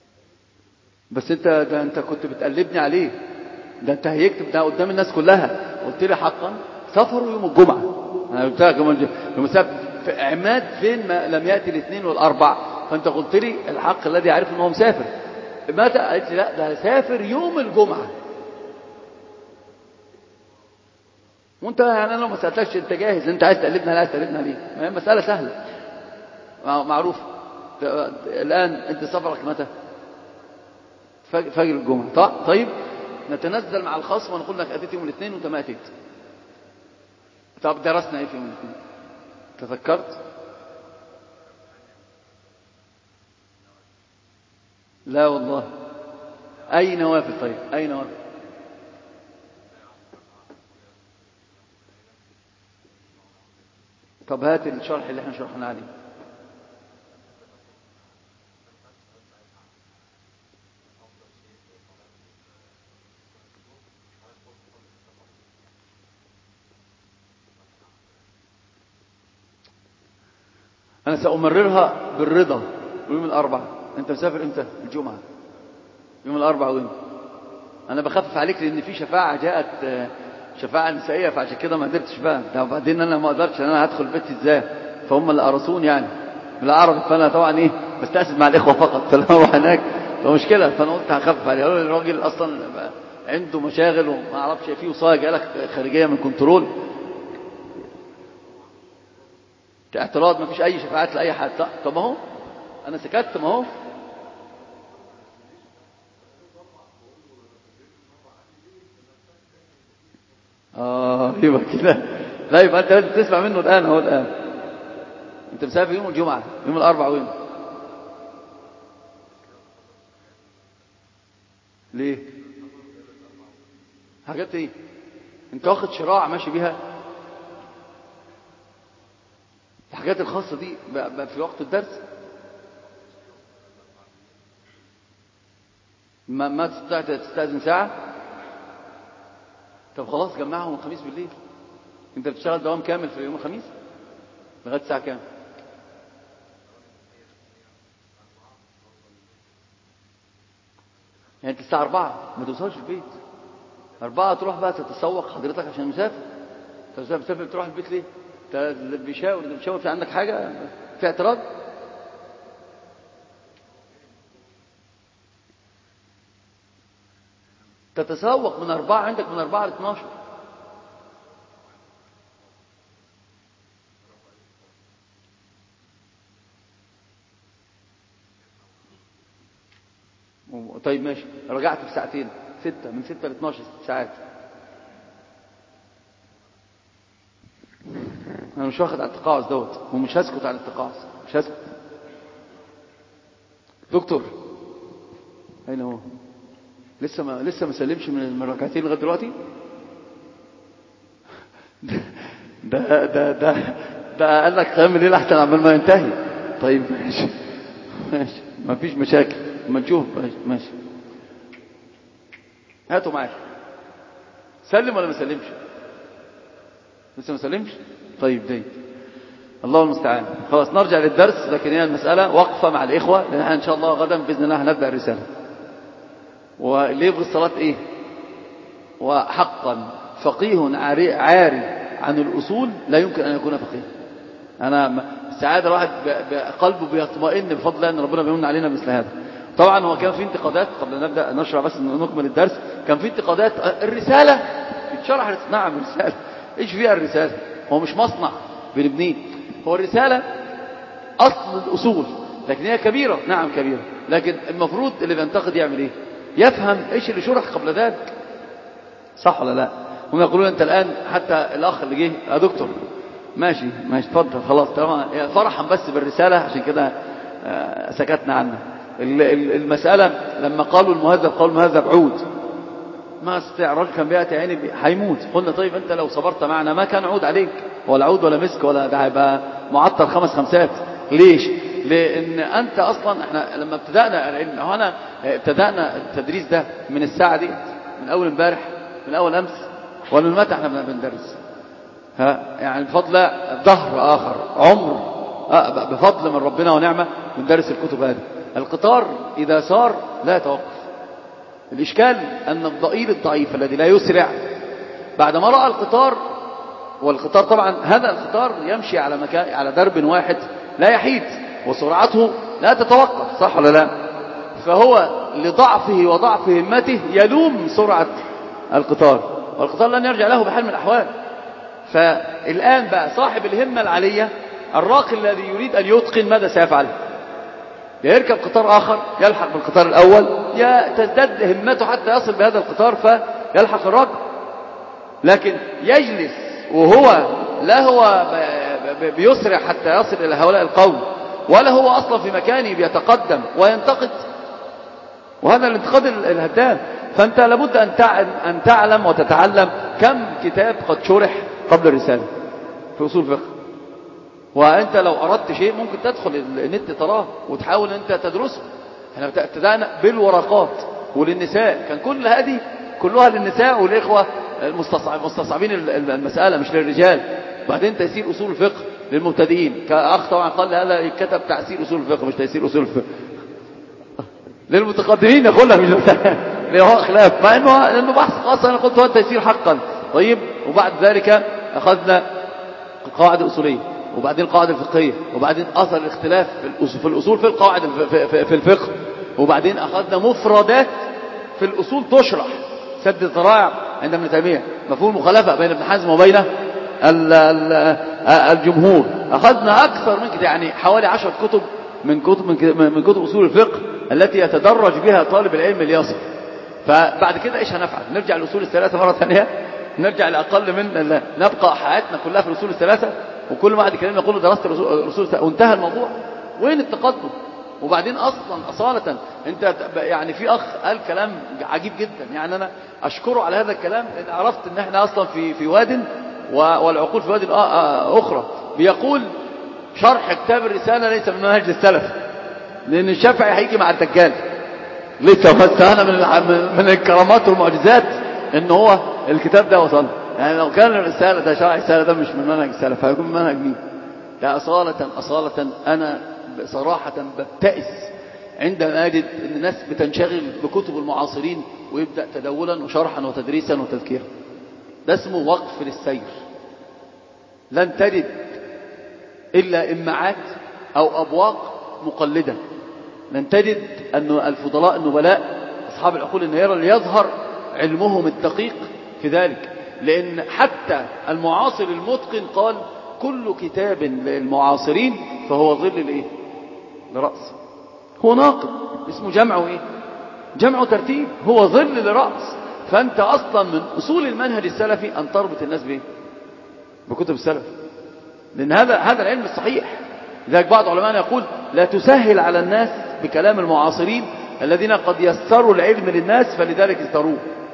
بس أنت كنت بتقلبني عليه. ده أنت هيكتب ده قدام الناس كلها. قلت لي حقا سفروا يوم الجمعة. أنا قلت لك يوم السبت في عماد فين ما لم يأتي الاثنين والأربع، فأنت قلت لي الحق الذي عارف أنه مسافر. متى؟ قلت لي لا ده سافر يوم الجمعة. وانت يعني انا لو ما سالتكش انت جاهز، انت عايز تقلبنا لا عايز تقلبنا ليه؟ ما هي مساله سهله معروفه. الان انت سفرك متى؟ فجر الجمعه. طيب نتنزل مع الخصم ونقول لك اتيت يوم الاثنين وانت ما اتيت. طب درسنا ايه في يوم الاثنين؟ تذكرت؟ لا والله. اي نوافل؟ طيب اي نوافل؟ طب هات الشرح اللي احنا شرحنا عليه. انا سأمررها بالرضا. ويوم الاربعاء انت مسافر امتى؟ الجمعة. يوم الاربعاء وين؟ انا بخفف عليك لان في شفاعة جاءت، شفاعة نسائية، فعشان كده ما قدرتش بقى. وبعدين انا ما اقدرش، انا هدخل بيتي ازاي؟ فهم اللي قرصون يعني بالعربي، فانا طبعا ايه بستأسف مع الاخوة فقط. فلما اروح هناك فمشكلة، فانا قلت هخفف عليه. الراجل اصلا عنده مشاغل وما اعرفش فيه وصاية جالك خارجية من كنترول اعتراض، ما فيش اي شفاعات لاي حد. طب اهو انا سكت، ما هو يبقى كده. لا يبقى انت لازم تسمع منه الان. اهو الان انت مسافر يوم الجمعة، يوم الاربعاء وين؟ ليه؟ حاجات ايه؟ انت واخد شراع ماشي بيها؟ الحاجات الخاصة دي في وقت الدرس ما تستطيع تستأذن ساعة؟ طب خلاص جمعهم الخميس بالليل. انت بتشتغل دوام كامل في يوم الخميس لغاية الساعة كام؟ يعني انت الساعة 4 ما توصلش البيت. 4 تروح بقى تتسوق حضرتك عشان مسافر. مسافر تروح البيت ليه؟ انت بيشاور في عندك حاجة في اعتراض؟ تتسوق من 4 عندك من 4 ل 12. طيب ماشي، رجعت في ساعتين 6، من 6 ل 12 ساعات. انا مش واخد على التقاعس دوت ومش هسكت على التقاعس، مش هسكت. دكتور اين هو؟ لسه ما سلمش من الركعتين لغايه دلوقتي. ده قال لك قيام الليل احسن عمال ما ينتهي. طيب ماشي ما فيش مشاكل، ما نشوف. ماشي هاتوا معاك. سلم ولا ما سلمش؟ لسه ما سلمش. طيب دي الله المستعان. خلاص نرجع للدرس. لكن هي المسألة وقفة مع الإخوة، لأن احنا إن شاء الله غدا بإذن الله هنبدأ الرسالة. واللي يبغي الصلاة إيه؟ وحقا فقيه عاري عن الأصول لا يمكن أن يكون فقيه. أنا السعادة الواحد بقلبه بيطمئن بفضل الله أن ربنا بيمن علينا مثل هذا. طبعا هو كان في انتقادات قبل أن نبدأ نشرح، بس نكمل الدرس. كان في انتقادات الرسالة اتشرح. نعم الرسالة إيش فيها الرسالة؟ هو مش مصنع بنبنيه. هو الرسالة أصل الأصول، لكن هي كبيرة. نعم كبيرة، لكن المفروض اللي بينتقد يعمل إيه؟ يفهم إيش اللي شرح قبل ذلك، صح ولا لا؟ هم يقولون أنت الآن، حتى الأخ اللي جه يا دكتور ماشي اتفضل خلاص طالما فرحا بس بالرسالة عشان كده سكتنا عنها. المسألة لما قالوا المهذب عود، ما استطيع الرجل كان بيأتي عيني هيموت. قلنا طيب أنت لو صبرت معنا ما كان عود عليك ولا عود ولا مسك ولا ده، هيبقى معطر 5 خمسات. ليش؟ لأن أنت أصلا احنا لما ابتدأنا العلم، هنا ابتدأنا التدريس ده من الساعة دي، من أول امبارح، من أول أمس، ولا من متى احنا بندرس؟ يعني بفضل ظهر آخر عمر بفضل من ربنا ونعمة بندرس الكتب هذه. القطار إذا سار لا يتوقف. الإشكال أن الضئيل الضعيف الذي لا يسرع بعد ما رأى القطار، والقطار طبعا هذا القطار يمشي على مكان على درب واحد لا يحيد وسرعته لا تتوقف، صح ولا لا؟ فهو لضعفه وضعف همته يلوم سرعة القطار، والقطار لن يرجع له بحال من الأحوال. فالآن بقى صاحب الهمة العالية الراقي الذي يريد أن يتقن ماذا سيفعل؟ يركب قطار آخر يلحق بالقطار الأول، تزداد همته حتى يصل بهذا القطار فيلحق الراكب. لكن يجلس وهو لا هو بيسرع حتى يصل إلى هؤلاء القوم، ولا هو أصلا في مكانه بيتقدم وينتقد، وهذا الانتقاد الهدام. فأنت لابد أن تعلم وتتعلم كم كتاب قد شرح قبل الرسالة في أصول الفقه. وأنت لو أردت شيء ممكن تدخل النت تراه وتحاول أنت تدرسه. احنا ابتدأنا بالورقات وللنساء، كان كل هذه كلها للنساء والإخوة المستصعبين المسألة مش للرجال. بعدين تيسير أصول الفقه للمبتدئين، كأخ طبعا قال هذا كتب تعسير أصول الفقه مش تيسير أصول الفقه. للمتقدمين يقولها مش اللي هو خلاف، مع انه بحث خاص. انا قلت هو التيسير حقا. طيب، وبعد ذلك اخذنا القواعد الاصوليه، وبعدين القواعد الفقهيه، وبعدين اثر الاختلاف في الاصول في القواعد في الفقه، وبعدين اخذنا مفردات في الاصول تشرح، سد الذرائع عند ابن تيميه، مفهوم المخالفه بين ابن حزم وبين الجمهور. اخذنا اكثر من كده، يعني حوالي 10 كتب من كتب اصول الفقه التي يتدرج بها طالب العلم ليصل. فبعد كده ايش هنفعل؟ نرجع للاصول الثلاثه مره ثانيه؟ نرجع لاقل من نبقى حياتنا كلها في الاصول الثلاثه، وكل واحد كلام نقول درست الاصول وانتهى الموضوع؟ وين التقدم؟ وبعدين اصاله انت يعني في اخ قال كلام عجيب جدا، يعني انا اشكره على هذا الكلام، لان عرفت ان احنا اصلا في واد والعقول في واد اخرى. بيقول شرح كتاب الرساله ليس من منهج السلف، لأن الشافعي هيجي مع الدجال لسه. بس أنا من الكرامات والمعجزات إن هو الكتاب ده وصل. يعني لو كان الرسالة ده شرح الرسالة ده مش من منهج السلف هيكون من منهج مين؟ لا، أصالة أنا بصراحة ببتئس عندما أجد أن الناس بتنشغل بكتب المعاصرين ويبدأ تدولا وشرحا وتدريسا وتذكيرا. ده اسمه وقف للسير. لن تجد إلا إمعات أو أبواق مقلدة. لن تجد أن الفضلاء النبلاء أصحاب العقول النيرة ليظهر علمهم الدقيق في ذلك. لأن حتى المعاصر المتقن قال كل كتاب للمعاصرين فهو ظل لإيه؟ لرأس. هو ناقض اسمه جمع إيه؟ جمع ترتيب، هو ظل لرأس. فأنت أصلا من أصول المنهج السلفي أن تربط الناس بإيه؟ بكتب السلف، لأن هذا العلم الصحيح. لذلك بعض علماء يقول لا تسهل على الناس بكلام المعاصرين الذين قد يسروا العلم للناس فلذلك ازدروه.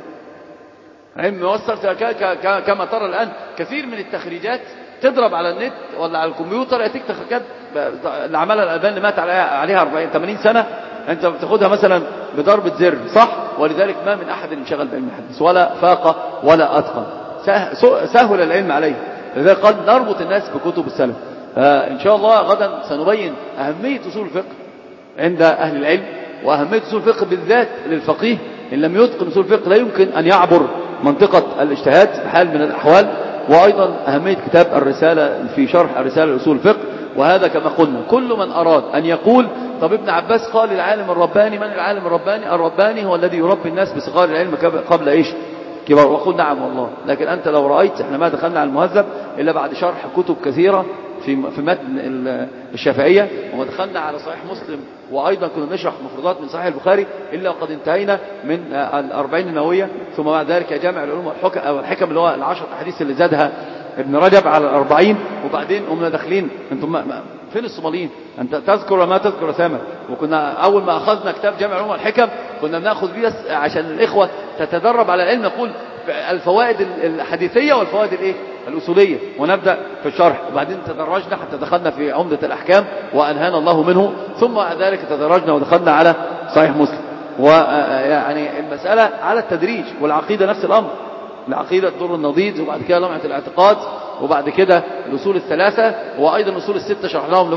علم يوسر كما ترى الآن كثير من التخريجات تضرب على النت ولا على الكمبيوتر يأتيك تخريجات اللي عملها الألباني اللي مات عليها 40-80 سنة، أنت بتاخدها مثلا بضربة زر، صح؟ ولذلك ما من أحد انشغل بعلم الحديث ولا فاق ولا أتقن، سهل العلم عليه. لذلك قال نربط الناس بكتب السلف. إن شاء الله غدا سنبين أهمية أصول الفقه عند أهل العلم، وأهمية أصول الفقه بالذات للفقيه. إن لم يتقن أصول الفقه لا يمكن أن يعبر منطقة الاجتهاد بحال من الأحوال. وأيضا أهمية كتاب الرسالة في شرح الرسالة لأصول الفقه. وهذا كما قلنا كل من أراد أن يقول طب ابن عباس قال العالم الرباني، من العالم الرباني؟ الرباني هو الذي يربي الناس بصغار العلم قبل إيش؟ كبار. وقل نعم والله. لكن أنت لو رأيت احنا ما دخلنا على المهذب إلا بعد شرح كتب كثيرة في متن الشافعية، وما دخلنا على صحيح مسلم، وأيضا كنا نشرح مفردات من صحيح البخاري إلا وقد انتهينا من 40 النووية، ثم بعد ذلك جامع العلوم والحكم اللي هو 10 أحاديث اللي زادها ابن رجب على 40. وبعدين قمنا داخلين. انتم فين الصوماليين؟ انت تذكر وما تذكر سامر. وكنا اول ما اخذنا كتاب جامع العلوم والحكم كنا بناخذ بيه عشان الاخوه تتدرب على العلم، نقول الفوائد الحديثيه والفوائد الايه الاصوليه، ونبدا في الشرح. وبعدين تدرجنا حتى دخلنا في عمده الاحكام وانهانا الله منه، ثم بعد ذلك تدرجنا ودخلنا على صحيح مسلم. ويعني المساله على التدريج. والعقيده نفس الامر، العقيدة الدر النضيد، وبعد كده لمعة الاعتقاد، وبعد كده الأصول الثلاثة، وأيضا الأصول الستة شرحناهم لبعض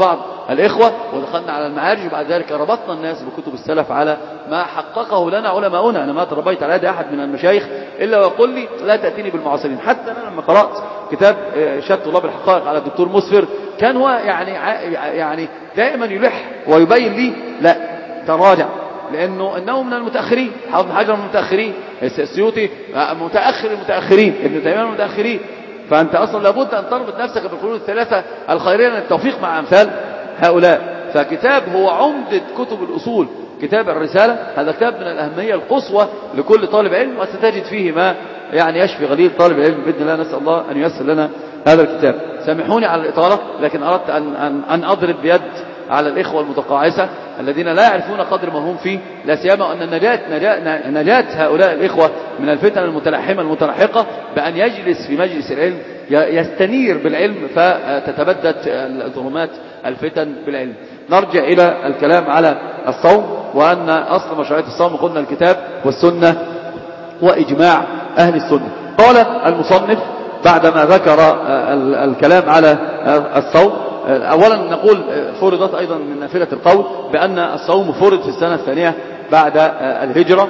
الإخوة ودخلنا على المعارج، وبعد ذلك ربطنا الناس بكتب السلف على ما حققه لنا علماؤنا. أنا ما تربيت على يد أحد من المشايخ إلا ويقول لي لا تأتيني بالمعاصرين. حتى أنا لما قرأت كتاب إرشاد طلاب الحقائق على الدكتور مسفر كان هو يعني دائما يلح ويبين لي لا تراجع، لأنه من المتأخرين، حافظ بن حجر من المتأخرين، السيوطي متأخر المتأخرين، ابن تيمية من المتأخرين. فأنت أصلا لابد أن تربط نفسك بالقرون الثلاثة الخيرية للتوفيق مع أمثال هؤلاء. فكتاب هو عمدة كتب الأصول، كتاب الرسالة، هذا كتاب من الأهمية القصوى لكل طالب علم، وستجد فيه ما يعني يشفي غليل طالب العلم بإذن الله. نسأل الله أن ييسر لنا هذا الكتاب. سامحوني على الإطالة، لكن أردت أن أضرب بيد على الإخوة المتقاعسة الذين لا يعرفون قدر ما هم فيه، لا سيما أن نجاة هؤلاء الإخوة من الفتن المتلحمة المتلحقة بأن يجلس في مجلس العلم يستنير بالعلم فتتبدد ظلمات الفتن بالعلم. نرجع إلى الكلام على الصوم، وأن أصل مشروعية الصوم قلنا الكتاب والسنة وإجماع أهل السنة. قال المصنف بعدما ذكر الكلام على الصوم، أولا نقول فرضت أيضا من نافلة القول بأن الصوم فرض في السنة الثانية بعد الهجرة،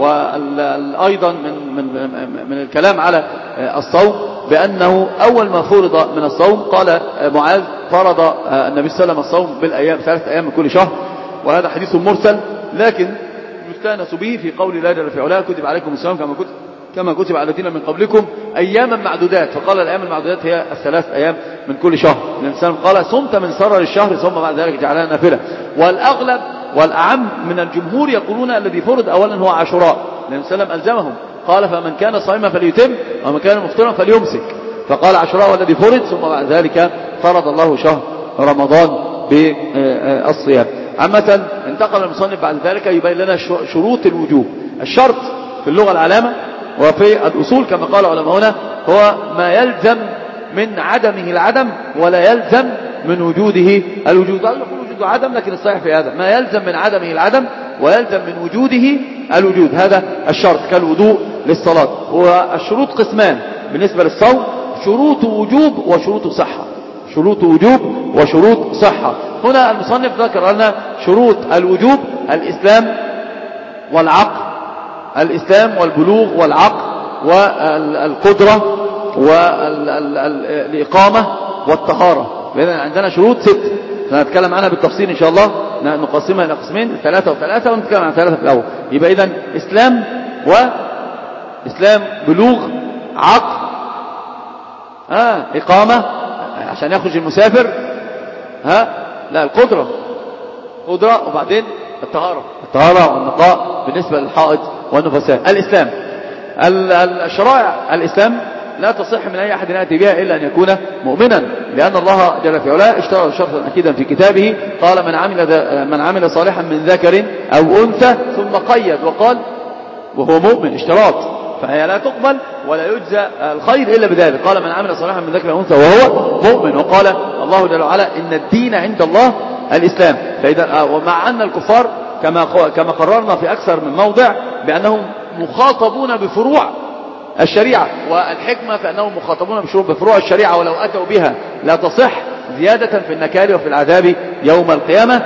وأيضا من الكلام على الصوم بأنه أول ما فرض من الصوم قال معاذ فرض النبي صلى الله عليه وسلم الصوم بالأيام 3 أيام من كل شهر، وهذا حديث مرسل لكن يستانس به في قول لا جل في علاه كتب عليكم الصيام كما كتب على الذين من قبلكم أياما معدودات. فقال الأيام المعدودات هي 3 أيام من كل شهر. الإنسان قال صمت من سرر الشهر ثم بعد ذلك جعلها نافلة. والأغلب والأعم من الجمهور يقولون الذي فرض أولا هو عاشوراء، النبي صلى الله عليه وسلم ألزمهم قال فمن كان صائما فليتم ومن كان مفطرا فليمسك، فقال عاشوراء والذي فرض، ثم بعد ذلك فرض الله شهر رمضان بالصيام. عامة انتقل المصنف بعد ذلك يبين لنا شروط الوجوب. الشرط في اللغة العلامة وفي الأصول كما قال علماؤنا هو ما يلزم من عدمه العدم ولا يلزم من وجوده الوجود. قال يقول وجوده عدم، لكن الصحيح في هذا ما يلزم من عدمه العدم ويلزم من وجوده الوجود. هذا الشرط كالوضوء للصلاة. والشروط قسمان بالنسبة للصوم: شروط وجوب وشروط صحة. شروط وجوب وشروط صحة. هنا المصنف ذكر لنا شروط الوجوب: الإسلام والعقل، الإسلام والبلوغ والعقل والقدرة والإقامة والطهارة. لأن عندنا شروط 6 سنتكلم عنها بالتفصيل إن شاء الله، نقسمها إلى قسمين 3 و3 ونتكلم عن 3 في الأول. يبقى إذن إسلام بلوغ عقل إقامة عشان يخرج المسافر لا القدرة وبعدين الطهارة والنقاء بالنسبة للحائض والنفساء. الإسلام الشرائع الإسلام لا تصح من أي أحد يأتي بها إلا أن يكون مؤمنا، لأن الله جل في علاه اشترط شرطا أكيدا في كتابه قال من عمل صالحا من ذكر أو أنثى، ثم قيد وقال وهو مؤمن، اشتراط، فهي لا تقبل ولا يجزى الخير إلا بذلك. قال من عمل صالحا من ذكر أو أنثى وهو مؤمن، وقال الله جل وعلا إن الدين عند الله الإسلام. فإذا ومع أن الكفار كما قررنا في أكثر من موضع بأنهم مخاطبون بفروع الشريعة، والحكمة فأنهم مخاطبون بفروع الشريعة ولو أتوا بها لا تصح زيادة في النكال وفي العذاب يوم القيامة.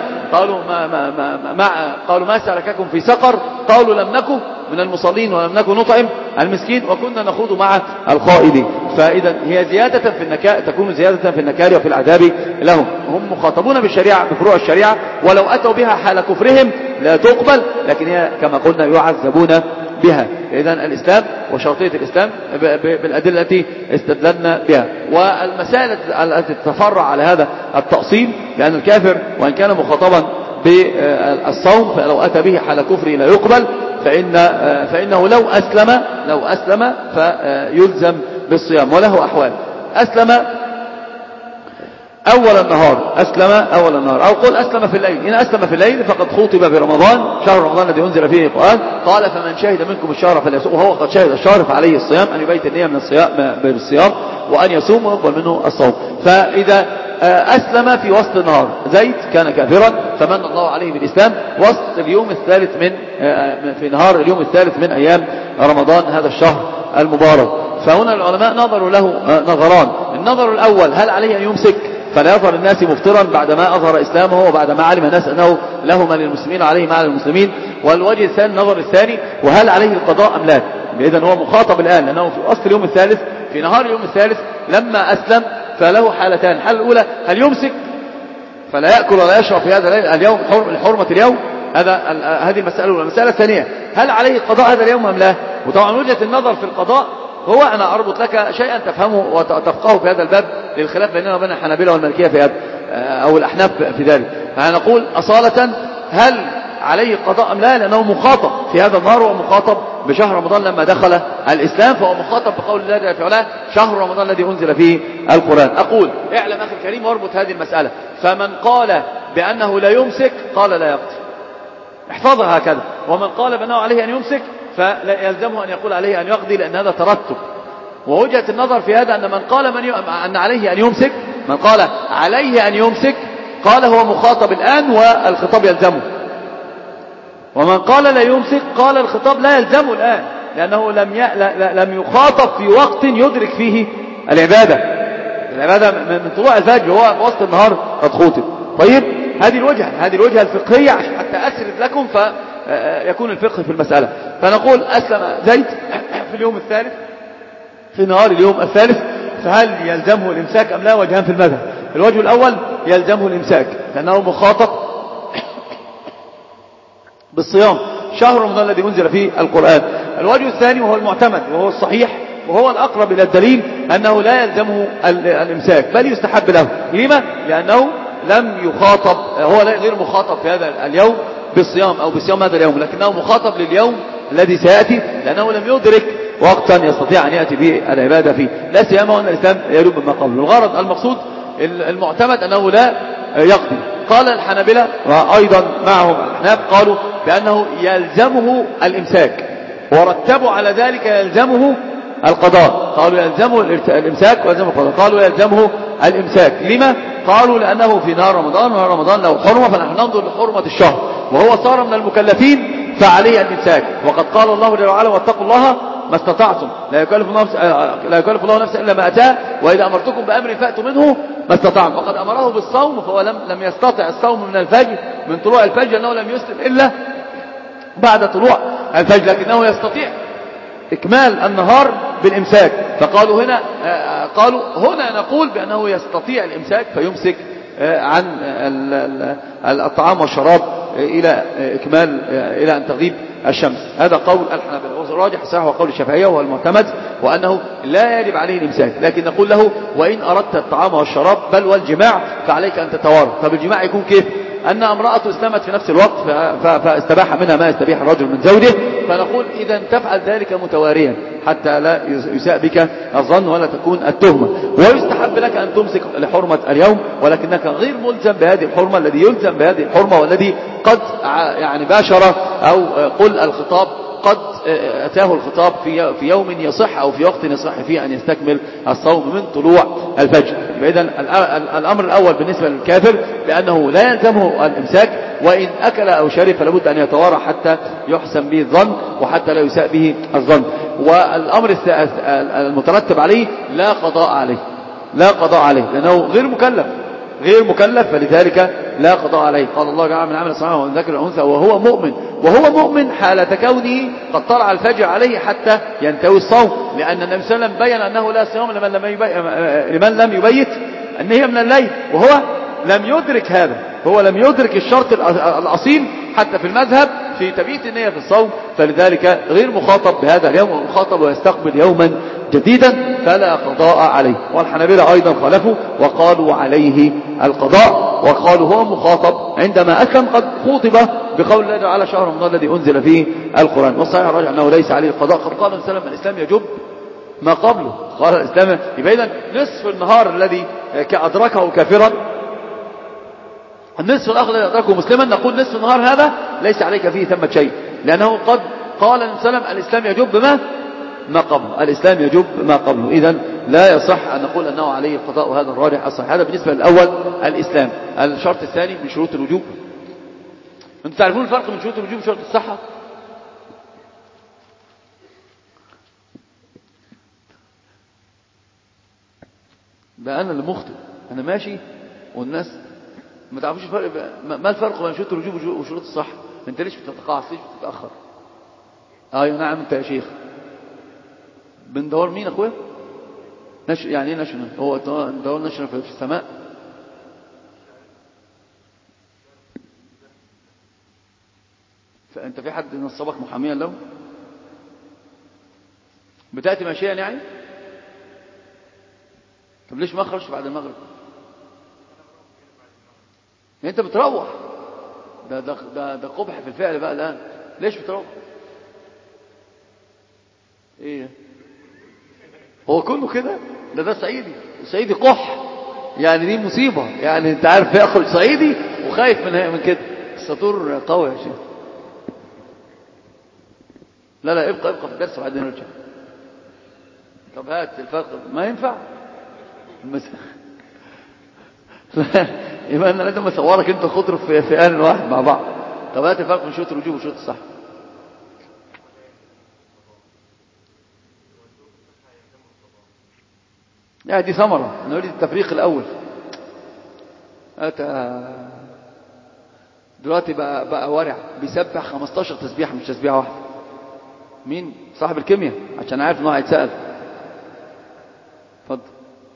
قالوا ما سلككم في سقر؟ قالوا لم نكن من المصلين ولم نكن نطعم المسكين وكنا نخوض مع الخائضين. فإذا هي زيادة في النكال، تكون زيادة في النكال وفي العذاب لهم. هم مخاطبون بالشريعة بفروع الشريعة ولو أتوا بها حال كفرهم لا تقبل، لكن هي كما قلنا يعذبون بها. إذن الإسلام وشرطية الإسلام بالأدلة التي استدللنا بها. والمسائل التي تتفرع على هذا التأصيل، لأن الكافر وإن كان مخاطبا بالصوم فلو أتى به حال كفره لا يقبل، فإنه لو أسلم فيلزم بالصيام وله أحوال. أسلم أول النهار أو قل أسلم في الليل. إن أسلم في الليل فقد خطب برمضان، شهر رمضان الذي أنزل فيه القرآن. قال فمن شهد منكم الشهر فليصوم، وهو قد شهد الشهر فعليه الصيام، أن يبيت النية من الصيام وأن يصوم ويقبل منه الصوم. فإذا أسلم في وسط النهار، زيد كان كافرا فمن الله عليه بالإسلام وسط اليوم الثالث في نهار اليوم الثالث من أيام رمضان هذا الشهر المبارك. فهنا العلماء نظروا له نظران: النظر الأول هل عليه أن يمسك؟ فلا يظهر الناس مفطرا بعدما أظهر إسلامه وبعدما علم الناس أنه له ما للمسلمين عليه ما على المسلمين. والوجه الثاني النظر الثاني وهل عليه القضاء أم لا. إذن هو مخاطب الآن لأنه في أصل اليوم الثالث في نهار اليوم الثالث لما أسلم فله حالتان. الحالة الأولى هل يمسك فلا يأكل ولا يشرب في هذا اليوم حرمة اليوم، هذه المسألة الأولى. المسألة الثانية هل عليه قضاء هذا اليوم أم لا. وطبعا وجهة النظر في القضاء هو أنا أربط لك شيئا تفهمه وتفقهه في هذا الباب للخلاف بيننا وبين الحنابلة والمالكية في هذا أو الأحناف في ذلك. فنقول أصالة هل عليه قضاء أم لا، لأنه مخاطب في هذا النهار ومخاطب بشهر رمضان لما دخل الإسلام، فهو مخاطب بقول الله جل وعلا شهر رمضان الذي أنزل فيه القرآن. أقول اعلم أخي الكريم واربط هذه المسألة، فمن قال بأنه لا يمسك قال لا يقضي، احفظها هكذا. ومن قال بأنه عليه أن يمسك فلا يلزمه أن يقول عليه أن يقضي، لأن هذا ترتب. ووجهة النظر في هذا أن من قال أن عليه أن يمسك، من قال عليه أن يمسك قال هو مخاطب الآن والخطاب يلزمه، ومن قال لا يمسك قال الخطاب لا يلزمه الآن، لأنه لم يخاطب في وقت يدرك فيه العبادة من طلوع الفجر، هو وسط النهار قد خاطب. طيب هذه الوجهة الفقهية حتى أسرد لكم فيكون الفقه في المسألة. فنقول أسلم زيد في اليوم الثالث في نهار اليوم الثالث، فهل يلزمه الإمساك أم لا؟ وجهان في المذهب. الوجه الأول يلزمه الإمساك لأنه مخاطب بالصيام شهر رمضان الذي أنزل فيه القرآن. الوجه الثاني وهو المعتمد وهو الصحيح وهو الأقرب إلى الدليل أنه لا يلزمه الإمساك بل يستحب له. لما؟ لأنه لم يخاطب، هو غير مخاطب في هذا اليوم بالصيام أو بصيام هذا اليوم، لكنه مخاطب لليوم الذي سيأتي، لأنه لم يدرك وقتا يستطيع أن يأتي به العبادة فيه، لا سيما أن الإسلام يجب ما قبله. الغرض المقصود المعتمد أنه لا يقضي. قال الحنابلة وأيضا معهم الأحناف قالوا بأنه يلزمه الإمساك، ورتبوا على ذلك يلزمه القضاء. قالوا يلزمه الإمساك ويلزمه القضاء. قالوا يلزمه الإمساك. لما؟ قالوا لأنه في نهار رمضان ونهار رمضان له حرمة، فنحن ننظر لحرمة الشهر وهو صار من المكلفين فعليه الإمساك. وقد قال الله جل وعلا واتقوا الله ما استطعتم، لا يكلف الله نفسا إلا ما أتاه، وإذا أمرتكم بأمر فأتوا منه ما استطعتم. وقد أمره بالصوم فهو لم يستطع الصوم من الفجر من طلوع الفجر، لأنه لم يسلم إلا بعد طلوع الفجر، لكنه يستطيع إكمال النهار بالإمساك. فقالوا هنا نقول بأنه يستطيع الإمساك فيمسك عن الطعام والشراب إلى إكمال إلى أن تغيب الشمس. هذا قول الحنابلة، والراجح صحيح وقول الشافعية وهو المعتمد، وأنه لا يجب عليه الإمساك، لكن نقول له وإن أردت الطعام والشراب بل والجماع فعليك أن تتوارى. فبالجماع يكون كيف؟ أن امرأة اسلمت في نفس الوقت فاستباح منها ما يستبيح الرجل من زوجه، فنقول إذا تفعل ذلك متواريا حتى لا يساء بك الظن ولا تكون التهمة. ويستحب لك أن تمسك لحرمة اليوم، ولكنك غير ملزم بهذه الحرمة. الذي يلزم بهذه الحرمة والذي قد يعني باشر أو قل الخطاب قد أتاه الخطاب في يوم يصح أو في وقت يصح فيه أن يستكمل الصوم من طلوع الفجر. إذن الأمر الأول بالنسبة للكافر بأنه لا يلزمه الإمساك، وإن أكل أو شرب فلابد أن يتوارى حتى يحسن به الظن وحتى لا يساء به الظن. والأمر المترتب عليه لا قضاء عليه لأنه غير مكلف فلذلك لا قضاء عليه. قال الله تعالى من عمل صالحا ومن ذكر الأنثى وهو مؤمن حالة كونه قد طلع الفجر عليه حتى ينتهي الصوم، لأن النبي صلى الله عليه وسلم بين أنه لا صيام لمن لم يبيت النية من الليل، وهو لم يدرك هذا، هو لم يدرك الشرط الأصيل حتى في المذهب في تبييت النية في الصوم، فلذلك غير مخاطب بهذا اليوم، ومخاطب ويستقبل يوما جديدا فلا قضاء عليه. والحنابلة أيضا خالفوا وقالوا عليه القضاء، وقالوا هو مخاطب عندما أسلم قد خاطب بقول الله تعالى شهر رمضان الذي أنزل فيه القرآن. والصحيح الراجح أنه ليس عليه القضاء. قد قال النبي الإسلام يجب ما قبله، قال الإسلام يبقى إذن نصف النهار الذي أدركه كافرا النصف الآخر الذي أدركه مسلما، نقول نصف النهار هذا ليس عليك فيه ثمة شيء، لأنه قد قال النبي الإسلام يجب ما قبله، الإسلام يجب ما قبله. إذن لا يصح أن نقول أنه عليه القضاء، وهذا الراجح الصحيح. هذا بالنسبة للأول الإسلام. الشرط الثاني من شروط الوجوب، أنتم تعرفون الفرق من شروط الوجوب وشروط الصحة؟ ده أنا اللي مخطئ، أنا ماشي والناس ما تعرفوش الفرق. ما الفرق بين شروط الوجوب وشروط الصحة؟ انت ليش بتتقاعس؟ ليش بتتأخر؟ ايوه نعم انت يا شيخ. بندور مين اخويا؟ يعني ايه نشنا؟ هو ندور نشنا في السماء؟ فانت في حد نصبك محاميا له؟ بتأتي ماشيا يعني؟ طب ليش ما خرجت بعد المغرب؟ يعني انت بتروح ده قبح في الفعل بقى الآن. ليش بتروح؟ ايه هو كله كده؟ ده صعيدي. الصعيدي قح يعني، دي مصيبة يعني. انت عارف ياخد صعيدي وخايف من كده. السطور قوي يا شيخ. لا ابقى في الدرس وبعدين نرجع. طب هات الفرق. ما ينفع يبقى انا لازم اصورك انت خضر في آن واحد مع بعض. طب هات الفرق بين شروط الوجوب وشروط الصحة. يعني دي ثمرة. انا اريد التفريق الاول. دلوقتي بقى ورع بيسبح 15 تسبيحة مش تسبيحة واحدة. مين صاحب الكيمياء؟ عشان عارف انه هيتسأل. اتفضل.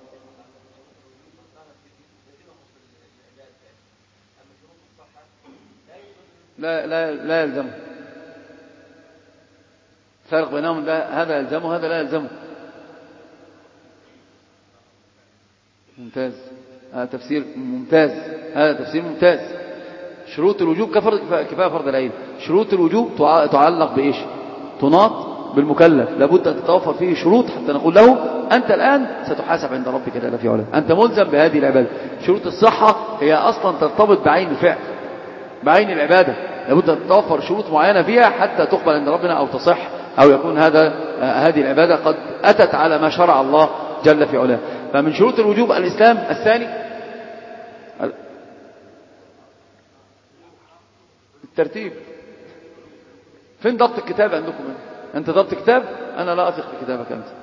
لا يلزمه. فرق بينهم ده، هذا يلزمه وهذا لا يلزمه. ممتاز. هذا تفسير ممتاز. هذا تفسير ممتاز. شروط الوجوب كفاية فرض العين. شروط الوجوب تعلق بإيش؟ تناط بالمكلف. لابد أن تتوفر فيه شروط حتى نقول له أنت الآن ستحاسب عند ربك جل في علاه، أنت ملزم بهذه العبادة. شروط الصحة هي أصلا ترتبط بعين الفعل، بعين العبادة. لابد أن تتوفر شروط معينة فيها حتى تقبل عند ربنا أو تصح، أو يكون هذه العبادة قد أتت على ما شرع الله جل في علاه. فمن شروط الوجوب الإسلام. الثاني الترتيب. فين ضبط الكتاب عندكم؟ أنت ضبط كتاب؟ أنا لا أثق بكتابك أنت.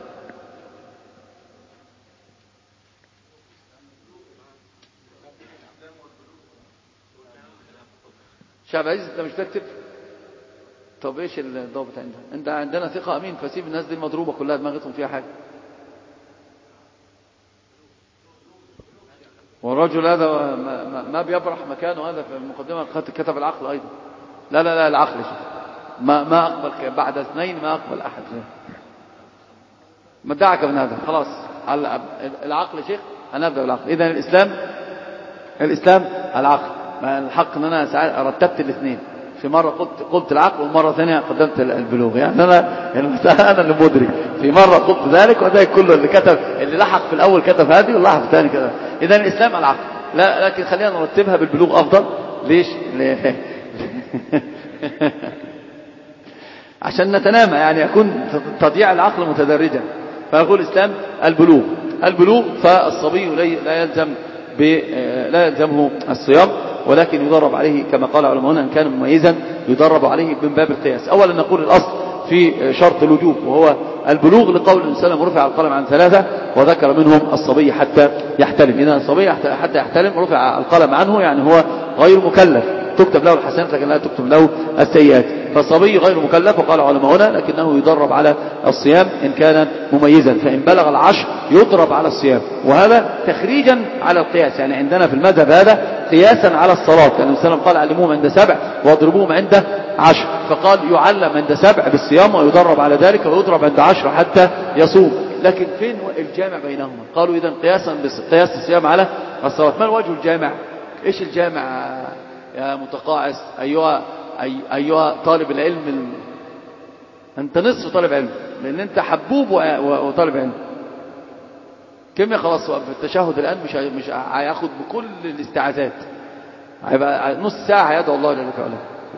شعب عزيز أنت مش تكتب؟ طب إيش الضابط عندك؟ أنت عندنا ثقة أمين، فسيب الناس دي المضروبة كلها دماغتهم فيها حاجة. والرجل هذا ما بيبرح مكانه. هذا في المقدمة كتب العقل أيضا. لا العقل شيء. ما أقبل بعد اثنين، ما أقبل أحد. ما دعك من هذا خلاص. العقل شيخ. هنبدأ بالعقل. إذن الإسلام العقل. ما الحق أن أنا رتبت الاثنين. في مرة قلت العقل، ومرة ثانية قدمت البلوغ. يعني أنا اللي مدرك. في مرة قلت ذلك، وذلك كله اللي لحق في الأول كتب هذه، واللحق في الثاني كتب. إذن الإسلام العقل. لا لكن خلينا نرتبها بالبلوغ أفضل. ليش؟ عشان نتنامى يعني، يكون تضييع العقل متدرجا. فيقول الإسلام البلوغ. فالصبي لا يلزمه الصيام، ولكن يدرب عليه كما قال علماؤنا إن كان مميزا يدرب عليه من باب القياس. أولا نقول الأصل في شرط الوجوب وهو البلوغ، لقول النبي صلى الله عليه وسلم رفع القلم عن 3 وذكر منهم الصبي حتى يحتلم. إذا الصبي حتى يحتلم رفع القلم عنه، يعني هو غير مكلف، تكتب له الحسنات لكن لا تكتب له السيئات. فالصبي غير مكلف، وقال علماؤنا لكنه يدرب على الصيام إن كان مميزا، فإن بلغ 10 يضرب على الصيام. وهذا تخريجا على القياس، يعني عندنا في المذهب هذا قياسا على الصلاة، لأن النبي صلى الله عليه وسلم قال علموهم عند 7 واضربوهم عند 10، فقال يعلم عند 7 بالصيام ويدرب على ذلك ويضرب عند 10 حتى يصوم. لكن فين الجامع بينهما؟ قالوا إذن قياس الصيام على الصلاة. ما الوجه الجامع؟ إيش الجامع يا متقاعس أيها طالب العلم؟ أنت نصف طالب علم، لأن أنت حبوب وطالب علم. كيمياء خلاص في التشهد الآن مش هياخد بكل الاستعاذات، هيبقى نص ساعة هيدعو الله جل وعلا.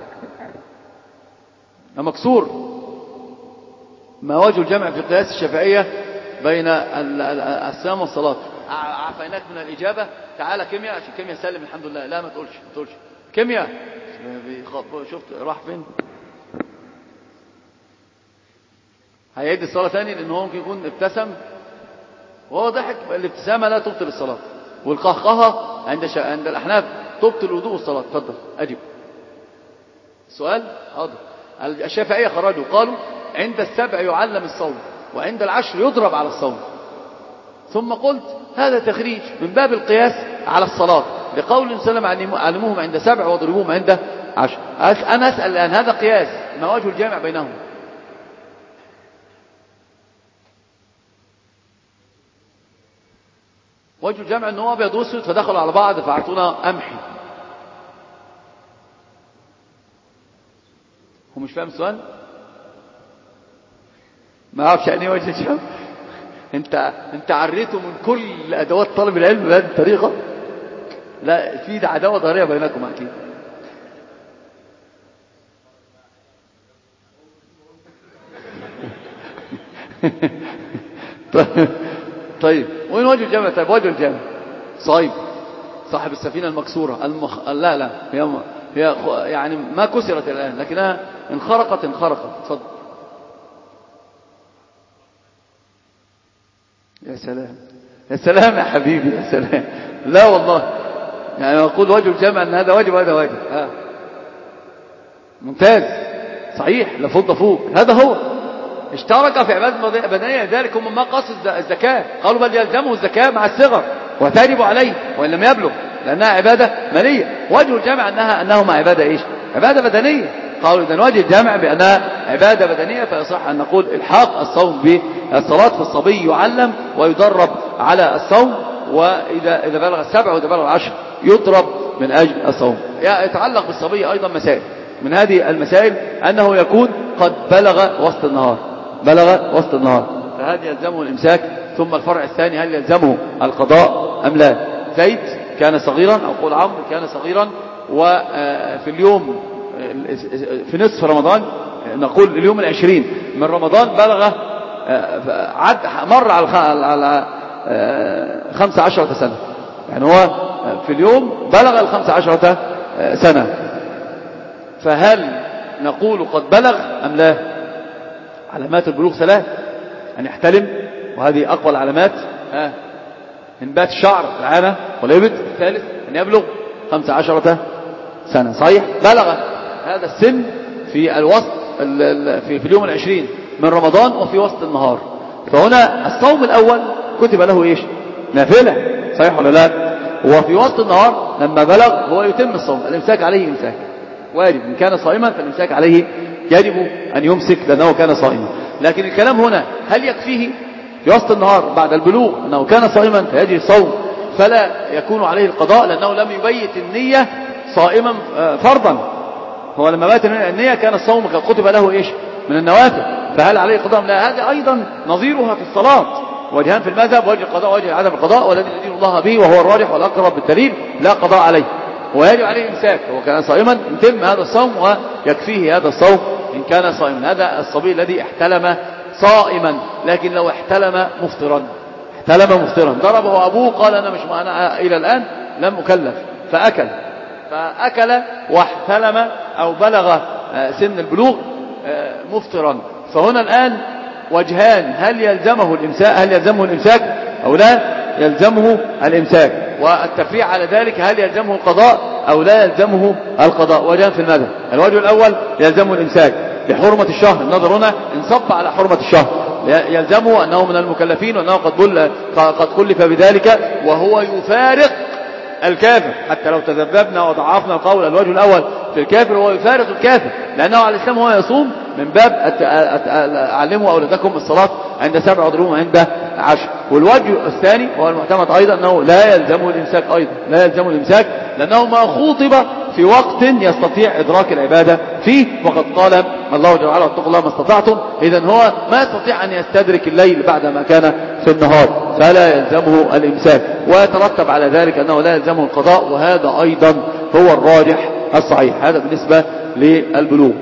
مكسور. ما وجه الجمع في قياس الشافعية بين الصيام والصلاة؟ عفيناك من الإجابة. تعالى كيمياء، عشان كيمياء سلم الحمد لله. لا ما تقولش كيمياء. شفت راح فين؟ هيعيد الصلاة ثاني، لأنه ممكن يكون ابتسم وهو ضحك. الابتسامة لا تبطل الصلاة، والقهقهة عند الأحناف تبطل الوضوء والصلاة. اتفضل أجب السؤال. حاضر. الشافعية خرجوا قالوا عند السبع يعلم الصوم وعند العشر يضرب على الصوم. ثم قلت هذا تخريج من باب القياس على الصلاة لقول النبي صلى الله عليه وسلم علموهم عند سبع واضربوهم عند عشر. أنا أسأل الآن هذا قياس، ما وجه الجامع بينهم؟ وجه الجامع أنه هو أبيض وأسود فدخلوا على بعض فأعطونا قمحي. هو مش فاهم السؤال؟ ما أعرفش يعني وجه الجامع. انت عريته من كل أدوات طالب العلم بهذه الطريقة. لا، في عداوة ظاهرية بينكم أكيد. طيب وين وجه الجامع؟ طيب وجه الجامع صايب صاحب السفينة المكسورة لا هي يعني ما كسرت الآن لكنها انخرقت. اتفضل. يا سلام يا سلام يا حبيبي يا سلام. لا والله يعني أقول وجه الجامع أن هذا واجب وهذا واجب. ممتاز صحيح. لفض فوق هذا هو اشترك في عبادة بدنية. ذلك هم ما قصد الزكاة قالوا بل يلزمه الزكاة مع الصغر وتجب عليه وإن لم يبلغ لأنها عبادة مالية. وجه الجامع أنهما عبادة إيش؟ عبادة بدنية. قالوا إذن وجه الجامع بأنها عبادة بدنية فيصح أن نقول الحاق الصوم بالصلاة. فالصبي يعلم ويدرب على الصوم وإذا بلغ السبع وإذا بلغ العشر يضرب من أجل الصوم. يتعلق بالصبي أيضا مسائل. من هذه المسائل أنه يكون قد بلغ وسط النهار فهذا يلزمه الإمساك. ثم الفرع الثاني هل يلزمه القضاء أم لا؟ زيد كان صغيرا أو قول عمرو كان صغيرا وفي اليوم في نصف رمضان نقول اليوم 20 من رمضان بلغ مر على 15 سنة. يعني هو في اليوم بلغ 15 سنة. فهل نقول قد بلغ أم لا؟ علامات البلوغ ثلاث: أن يحتلم وهذه أقوى العلامات، انبات الشعر العانة والإبط. الثالث أن يبلغ 15 سنة. صحيح بلغ هذا السن في الوسط في اليوم 20 من رمضان وفي وسط النهار. فهنا الصوم الأول كتب له إيش؟ نافلة. صحيح ولا لا؟ وفي وسط النهار لما بلغ هو يتم الصوم. الإمساك عليه إمساك واجب. إن كان صائما فالإمساك عليه يجب أن يمسك لأنه كان صائما. لكن الكلام هنا هل يكفيه في وسط النهار بعد البلوغ أنه كان صائما فيجري الصوم فلا يكون عليه القضاء لأنه لم يبيت النية صائما فرضا؟ هو لما بات النية كان الصوم كتب له إيش؟ من النوافل. فهل عليه القضاء؟ لا. هذا أيضا نظيرها في الصلاة. وجهان في المذهب: وجه القضاء وجه عدم القضاء، والذي يدين الله به وهو الراجح والأقرب بالدليل لا قضاء عليه ويجب عليه الإمساك. هو كان صائما يتم هذا الصوم ويكفيه هذا الصوم إن كان صائما. هذا الصبي الذي احتلم صائما. لكن لو احتلم مفطرا ضربه أبوه قال أنا إلى الآن لم أكلف فأكل واحتلم أو بلغ سن البلوغ مفطرا. فهنا الآن وجهان: هل يلزمه الإمساك أو لا يلزمه الإمساك؟ والتفريع على ذلك: هل يلزمه القضاء أو لا يلزمه القضاء؟ وجهان في المذهب. الوجه الأول يلزمه الإمساك لحرمة الشهر. النظر هنا انصب على حرمة الشهر، يلزمه أنه من المكلفين وأنه قد كلف بذلك وهو يفارق الكافر. حتى لو تذبذبنا وضعفنا القول الوجه الأول في الكافر هو يفارق الكافر لأنه على الإسلام هو يصوم من باب علموا أولادكم الصلاة عند 7 واضربوهم عند 10. والوجه الثاني هو المعتمد أيضا أنه لا يلزمه الإمساك لأنه ما خوطب في وقت يستطيع إدراك العبادة فيه. وقد قال الله جل وعلا: واتقوا الله ما استطعتم. إذن هو ما يستطيع أن يستدرك الليل بعدما كان في النهار فلا يلزمه الإمساك. ويترتب على ذلك أنه لا يلزمه القضاء، وهذا أيضا هو الراجح الصحيح. هذا بالنسبة للبلوغ.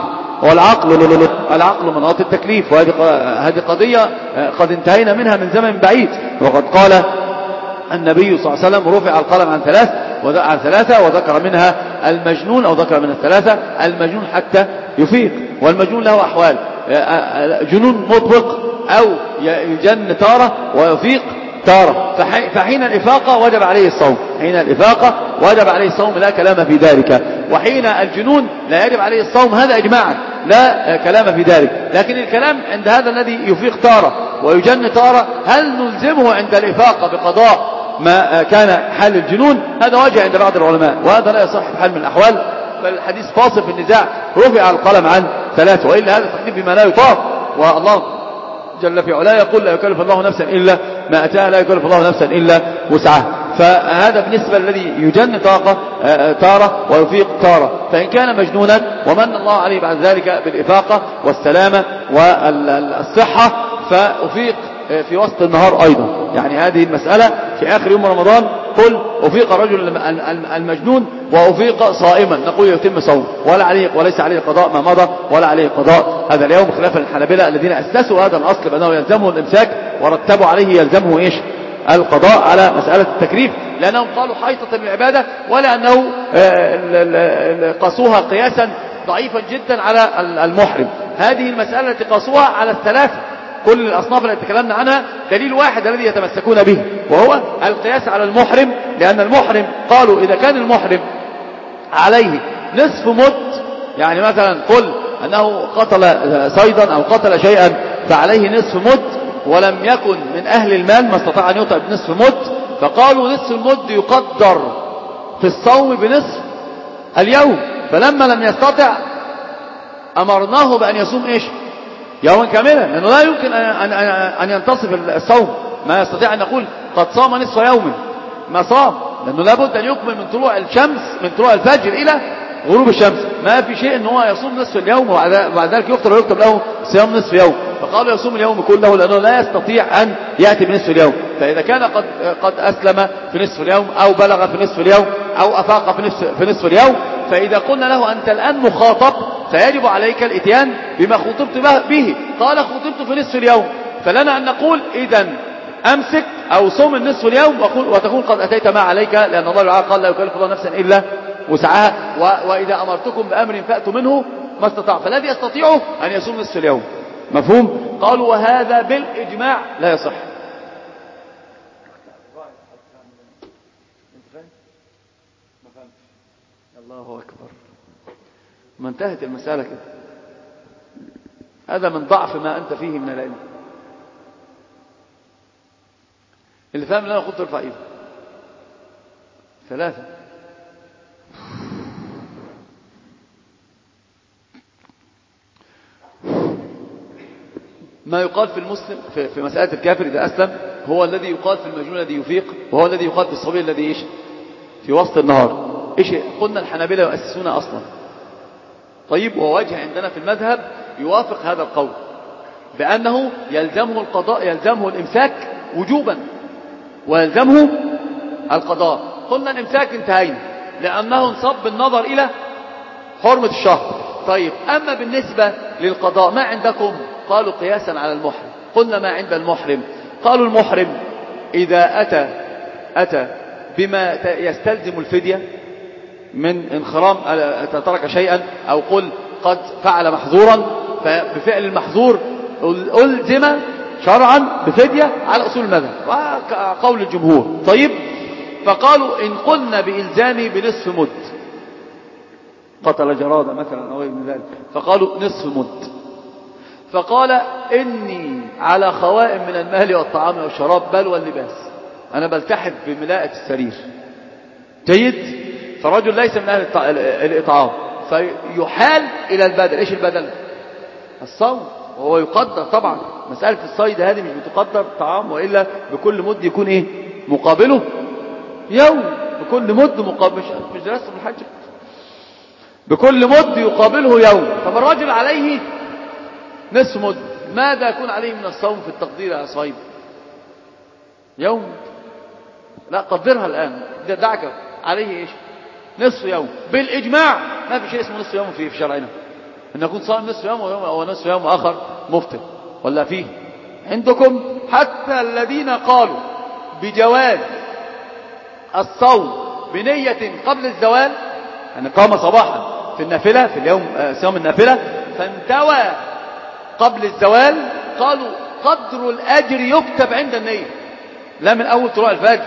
العقل مناط التكليف، وهذه قضية قد انتهينا منها من زمن بعيد. وقد قال النبي صلى الله عليه وسلم: رفع القلم عن ثلاثة وذكر منها المجنون، أو ذكر من الثلاثة المجنون حتى يفيق. والمجنون له أحوال: جنون مطبق، أو يجن تارة ويفيق تارة. فحين الإفاقة وجب عليه الصوم، حين الإفاقة وجب عليه الصوم لا كلام في ذلك. وحين الجنون لا يجب عليه الصوم، هذا إجماعا لا كلام في ذلك. لكن الكلام عند هذا الذي يفيق تارة ويجن تارة، هل نلزمه عند الإفاقة بقضاء ما كان حال الجنون؟ هذا وجه عند بعض العلماء، وهذا لا يصح بحال من الأحوال، فالحديث فاصل في النزاع، رفع القلم عن 3، وإلا هذا تكليف بما لا يطاق. والله جل في علاه يقول لا يكلف الله نفسا إلا ما أتاها، لا يكلف الله نفسا إلا وسعها. فهذا بالنسبة الذي يجن تارة ويفيق تارة. فإن كان مجنونا ومن الله عليه بعد ذلك بالإفاقة والسلامة والصحة، فأفيق في وسط النهار أيضا. يعني هذه المسألة في آخر يوم رمضان قل أفيق الرجل المجنون وأفيق صائما، نقول يتم صوم ولا عليه وليس عليه قضاء ما مضى ولا عليه قضاء هذا اليوم، خلافا للحنابلة الذين أسسوا هذا الأصل بأنه يلزمه الإمساك ورتبوا عليه يلزمه إيش؟ القضاء على مسألة التكليف، لأنهم قالوا حيطة للعبادة، ولا أنه قاسوها قياسا ضعيفا جدا على المحرم. هذه المسألة التي قاسوها على الثلاثة، كل الأصناف التي تكلمنا عنها دليل واحد الذي يتمسكون به، وهو القياس على المحرم. لأن المحرم قالوا إذا كان المحرم عليه نصف مد، يعني مثلا قل أنه قتل صيدا أو قتل شيئا فعليه نصف مد، ولم يكن من أهل المال ما استطاع أن يطع بنصف مد، فقالوا نصف المد يقدر في الصوم بنصف اليوم، فلما لم يستطع أمرناه بأن يصوم إيش؟ يوما كاملا، لأنه لا يمكن أن ينتصف الصوم، ما يستطيع أن يقول قد صام نصف يوم، ما صام، لأنه لابد أن يكمل من طلوع الشمس، من طلوع الفجر إلى غروب الشمس، ما في شيء أن هو يصوم نصف اليوم وبعد ذلك يفطر ويكتب له صيام نصف يوم. فقالوا يصوم اليوم كله لأنه لا يستطيع أن يأتي بنصف اليوم. فإذا كان قد أسلم في نصف اليوم أو بلغ في نصف اليوم أو أفاق في نصف اليوم، فإذا قلنا له أنت الآن مخاطب فيجب عليك الاتيان بما خطبت به، قال خطبت في نصف اليوم، فلنا أن نقول إذن أمسك أو صوم النصف اليوم وتكون قد أتيت ما عليك، لأن الله تعالى قال لا يكلف الله نفسا إلا وسعها، وإذا أمرتكم بأمر فأتوا منه ما استطاع، فالذي يستطيعه أن يصوم نصف اليوم. مفهوم؟ قالوا وهذا بالإجماع لا يصح. الله أكبر، ما انتهت المسألة كده. هذا من ضعف ما أنت فيه من العلم. اللي فاهم اللي أنا قلت ارفع إيده. 3 ما يقال في المسلم في مسألة الكافر إذا أسلم هو الذي يقال في المجنون الذي يفيق، وهو الذي يقال في الصبي الذي إيش في وسط النهار. إيش قلنا الحنابلة يؤسسون أصلا. طيب، ووجه عندنا في المذهب يوافق هذا القول بأنه يلزمه القضاء، يلزمه الإمساك وجوبا ويلزمه القضاء. قلنا الإمساك انتهينا لأنه انصب بالنظر إلى حرمة الشهر. طيب، أما بالنسبة للقضاء ما عندكم؟ قالوا قياسا على المحرم. قلنا ما عند المحرم؟ قالوا المحرم إذا أتى بما يستلزم الفدية من انخرام ترك شيئا، أو قل قد فعل محظورا، فبفعل المحظور ألزم شرعا بفدية على أصول المذهب وقول الجمهور. طيب، فقالوا إن قلنا بإلزامي بنصف مد، قتل جرادة مثلا أو من ذلك، فقالوا نصف مد. فقال إني على خوائم من المال والطعام والشراب بل واللباس، أنا بلتحف بملاءة السرير. جيد. فرجل ليس من أهل الإطعام، فيحال إلى البدل. إيش البدل؟ الصوم، وهو يقدر طبعا. مسألة الصيد هذه مش بتقدر طعام، وإلا بكل مد يكون إيه مقابله يوم، بكل مد مقابل، مش دراسة من الحج، بكل مد يقابله يوم. فالرجل عليه نصف مد، ماذا يكون عليه من الصوم في التقدير يا صاحب؟ يوم؟ لا، قدرها الآن، دعك عليه إيش؟ نصف يوم. بالإجماع ما في شيء اسمه نصف يوم في شرعنا، أن يكون صائم نصف يوم أو نصف يوم آخر مفطر، ولا فيه عندكم؟ حتى الذين قالوا بجواز الصوم بنية قبل الزوال، يعني قام صباحا في النافلة في اليوم صيام النافلة فانتوى قبل الزوال، قالوا قدر الأجر يكتب عند النية. لا من أول طلوع الفجر،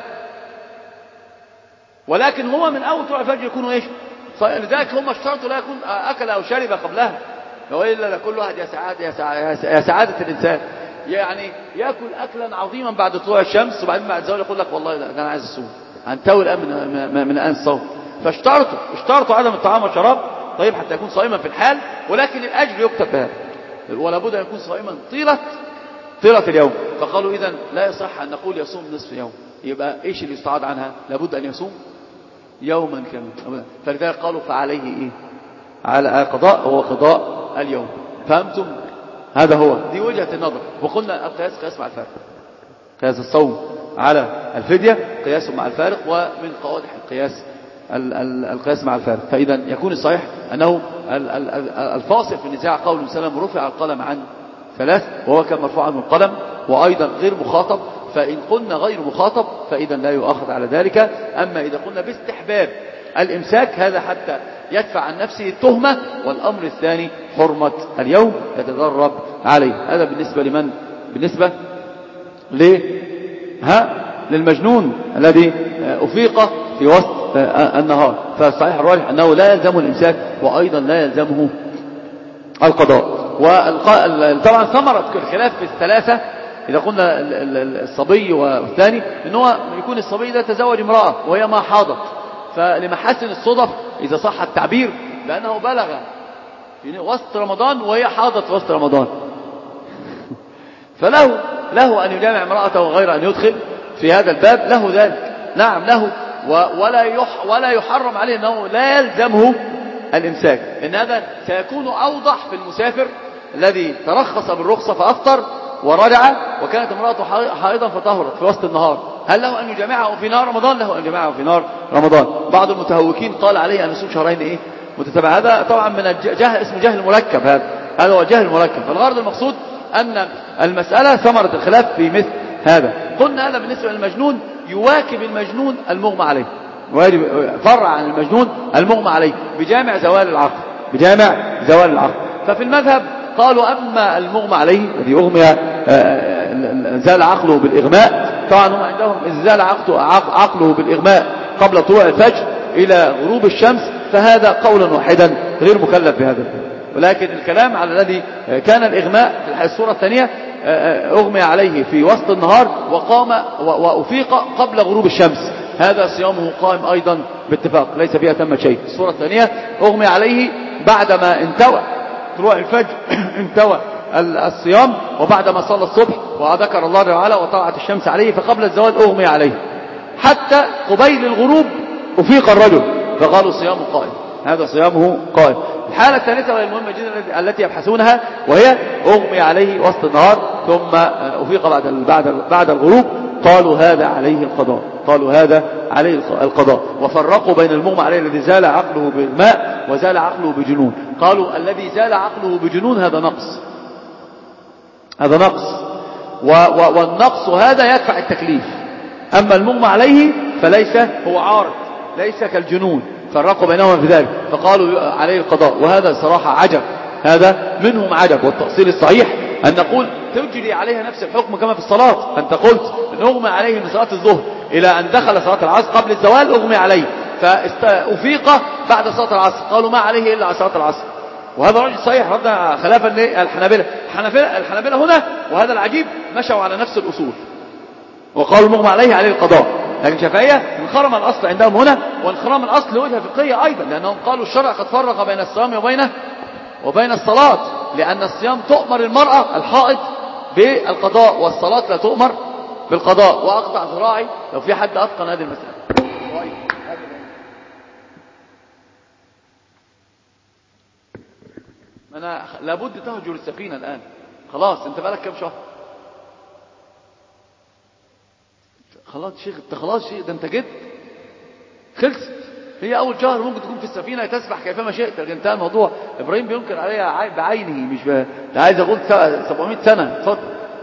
ولكن هو من أول طلوع الفجر يكون إيش؟ لذلك هم اشترطوا لا يكون أكل أو شرب قبلها، وإلا لكل واحد يا سعادة الإنسان يعني يأكل أكلا عظيما بعد طلوع الشمس، وبعدين بعد الزوال يقول لك والله لا أنا عايز الصوم، هنتوي الآن من الآن الصوم. فاشترطوا عدم الطعام والشراب، طيب حتى يكون صائما في الحال، ولكن الأجر يكتب بهذا، ولا بد أن يكون صائما طيلة اليوم. فقالوا إذن لا يصح أن نقول يصوم نصف يوم، يبقى إيش اللي يستعاد عنها؟ لابد أن يصوم يوما كاملا. فلذلك قالوا فعليه إيه؟ على قضاء، هو قضاء اليوم. فهمتم؟ هذا هو، دي وجهة النظر. وقلنا القياس قياس مع الفارق، قياس الصوم على الفدية قياس مع الفارق، ومن قواعد القياس القياس مع الفارق. فإذا يكون الصحيح أنه الفاصل في النزاع قول سلام رفع القلم عن ثلاث، وهو كان مرفوع عنه القلم، وأيضا غير مخاطب. فإن قلنا غير مخاطب فإذا لا يؤخذ على ذلك. أما إذا قلنا باستحباب الإمساك هذا حتى يدفع عن نفسه التهمة، والأمر الثاني حرمة اليوم يتدرب عليه. هذا بالنسبة لمن؟ بالنسبة للمجنون الذي أفيق في وسط النهار. فالصحيح الراجح أنه لا يلزمه الإمساك، وأيضا لا يلزمه القضاء. طبعا ثمرة الخلاف في الثلاثة إذا قلنا الصبي والثاني أنه يكون الصبي ده تزوج امرأة وهي ما حاضت، فلمحاسن الصدف إذا صح التعبير بأنه بلغ في وسط رمضان وهي حاضت في وسط رمضان، فله أن يجامع امرأته غير أن يدخل في هذا الباب، له ذلك، نعم له، ولا يحرم عليه أنه لا يلزمه الإمساك، إن هذا سيكون أوضح في المسافر الذي ترخص بالرخصة فأفطر ورجع وكانت امرأته حائضا فطهرت في وسط النهار. هل له أن يجامعه في نهار رمضان؟ له أن يجامعه في نهار رمضان. بعض المتهوكين قال عليه أن يصوم شهرين متتابع. هذا طبعا من الجهل، اسمه جهل مركب، هذا هو جهل مركب. فالغرض المقصود أن المسألة ثمرة الخلاف في مثل هذا. قلنا هذا بالنسبة للمجنون يواكب المجنون المغمى عليه، فرع عن المجنون المغمى عليه بجامع زوال العقل. ففي المذهب قالوا أما المغمى عليه الذي أغمي زال عقله بالإغماء، طبعا هم عندهم إذا زال عقله بالإغماء قبل طلوع الفجر إلى غروب الشمس فهذا قولا واحدا غير مكلف بهذا. ولكن الكلام على الذي كان الإغماء في الصورة الثانية أغمي عليه في وسط النهار وقام وأفيق قبل غروب الشمس، هذا صيامه قائم أيضا باتفاق، ليس فيها تم شيء. الصورة الثانية أغمي عليه بعدما انتوى طلوع الفجر انتوى الصيام، وبعدما صلى الصبح وذكر الله تعالى وطلعت الشمس عليه فقبل الزوال أغمي عليه حتى قبيل الغروب أفيق الرجل، فقالوا صيامه قائم، هذا صيامه قائم. الحالة الثالثة وهي المهمة جدا التي يبحثونها، وهي أغمي عليه وسط النهار ثم أفيق بعد الغروب، قالوا هذا عليه القضاء. وفرقوا بين المغمى عليه الذي زال عقله بالماء وزال عقله بجنون. قالوا الذي زال عقله بجنون هذا نقص، والنقص هذا يدفع التكليف. أما المغمى عليه فليس هو عارض، ليس كالجنون، فرقوا بينهما في ذلك فقالوا عليه القضاء. وهذا صراحة عجب، هذا منهم عجب. والتأصيل الصحيح أن نقول تجري عليها نفس الحكم كما في الصلاة. أنت قلت أن أغمي عليه من صلاة الظهر إلى أن دخل صلاة العصر قبل الزوال أغمي عليه فأفيق بعد صلاة العصر، قالوا ما عليه إلا صلاة العصر، وهذا رجل صحيح رد خلافا للحنابلة هنا. وهذا العجيب مشوا على نفس الأصول وقالوا المغمى عليه القضاء. لكن شافعية انخرم الأصل عندهم هنا، وانخرام الأصل وجهة فقهية أيضا، لأنهم قالوا الشرع قد فرق بين الصيام وبين الصلاة، لأن الصيام تؤمر المرأة الحائض بالقضاء والصلاة لا تؤمر بالقضاء. وأقطع ذراعي لو في حد أتقن هذه المسألة. أنا لابد تهجر السفينة الآن، خلاص أنت بقالك كم شهر؟ خلاص شيخ ده أنت جد خلصت. هي أول شهر ممكن تكون في السفينة تسبح كيفما شئت، لكن انتهى الموضوع. إبراهيم بينكر عليها بعينه، مش ده عايز أقول 700 سنة. اتفضل.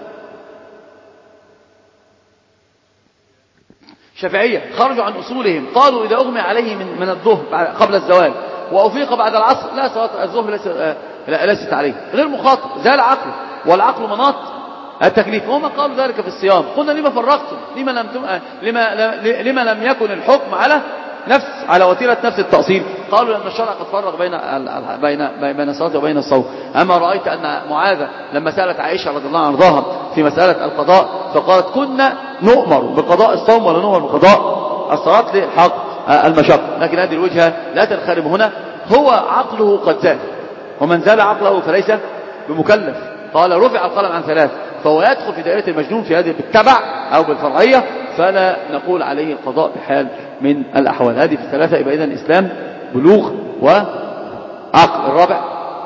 شافعية خرجوا عن أصولهم، قالوا إذا أغمي عليه من الظهر قبل الزوال وأفيق بعد العصر لا صلاة الظهر ليست عليه، غير مخاطب، زال عقله، والعقل مناط التكليف. وهم قالوا ذلك في الصيام. قلنا لما فرقتم؟ لما لم يكن الحكم على وتيرة نفس التأصيل؟ قالوا لأن الشرع قد فرق بين الصلاة وبين الصوم. أما رأيت أن معاذ لما سألت عائشة رضي الله عنها في مسألة القضاء فقالت كنا نؤمر بقضاء الصوم ولا نؤمر بقضاء الصلاة لحق المشقة. لكن هذه الوجهة لا تنخرم هنا. هو عقله قد زال، ومن زال عقله فليس بمكلف. قال رفع القلم عن 3، فهو يدخل في دائرة المجنون في هذه بالتبع أو بالفرعية، فلا نقول عليه القضاء بحال من الأحوال. هذه في الثلاثة. يبقى إذن الإسلام بلوغ وعقل. الرابع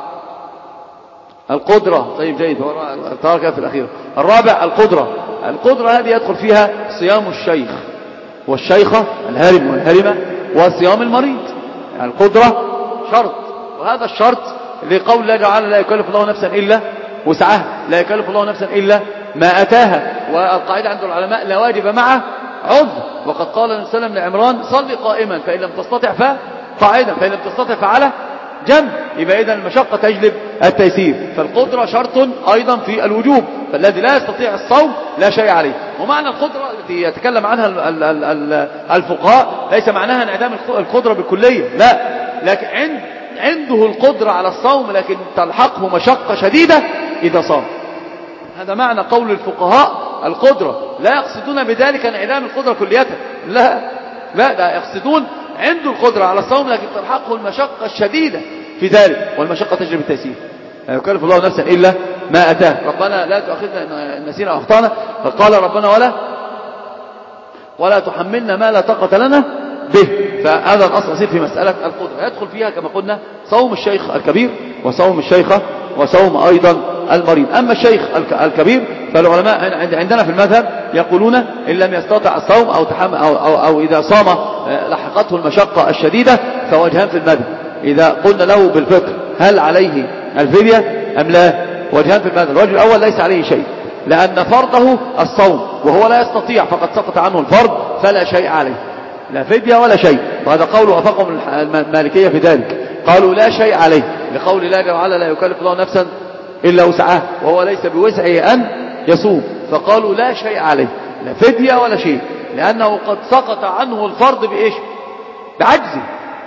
القدرة. طيب جيد، ترك في الأخير. الرابع القدرة هذه يدخل فيها صيام الشيخ والشيخة، الهارم والهارمة، وصيام المريض. يعني القدرة شرط، وهذا الشرط لقول الله تعالى لا يكلف الله نفسا إلا وسعها، لا يكلف الله نفسا إلا ما أتاها. والقاعدة عند العلماء لا واجب مع عذر. وقد قال النبي صلى الله عليه وسلم لعمران صل قائما فإن لم تستطع فقاعدا فإن لم تستطع فعلى جنب. يبقى إذن المشقة تجلب التيسير. فالقدرة شرط أيضا في الوجوب، فالذي لا يستطيع الصوم لا شيء عليه. ومعنى القدرة التي يتكلم عنها الفقهاء ليس معناها انعدام القدرة بالكلية، لا، لكن عنده القدرة على الصوم لكن تلحقه مشقة شديدة إذا صام. هذا معنى قول الفقهاء القدرة. لا يقصدون بذلك انعدام القدرة كلية، لا يقصدون عنده القدرة على الصوم لكن تلحقه المشقة الشديدة في ذلك، والمشقة تجلب التيسير. لا يكلف الله نفسا إلا ما أتاه. ربنا لا تؤاخذنا إن نسينا أو أخطأنا. فقال ربنا ولا تحملنا ما لا طاقة لنا به. فهذا الأصل يصير في مسألة القدرة. يدخل فيها كما قلنا صوم الشيخ الكبير وصوم الشيخة وصوم أيضا المريض. أما الشيخ الكبير فالعلماء عندنا في المذهب يقولون إن لم يستطع الصوم أو إذا صام لحقته المشقة الشديدة فوجهان في المذهب. إذا قلنا له بالفقه هل عليه الفدية أم لا؟ وجهان في المذهب. الوجه الأول ليس عليه شيء، لأن فرضه الصوم وهو لا يستطيع فقد سقط عنه الفرض فلا شيء عليه، لا فدية ولا شيء. وهذا قول وافقهم المالكية في ذلك، قالوا لا شيء عليه لقول الله تعالى لا يكلف الله نفسا إلا وسعها، وهو ليس بوسعه أن يصوم، فقالوا لا شيء عليه، لا فدية ولا شيء، لأنه قد سقط عنه الفرض بإيش؟ بعجزه،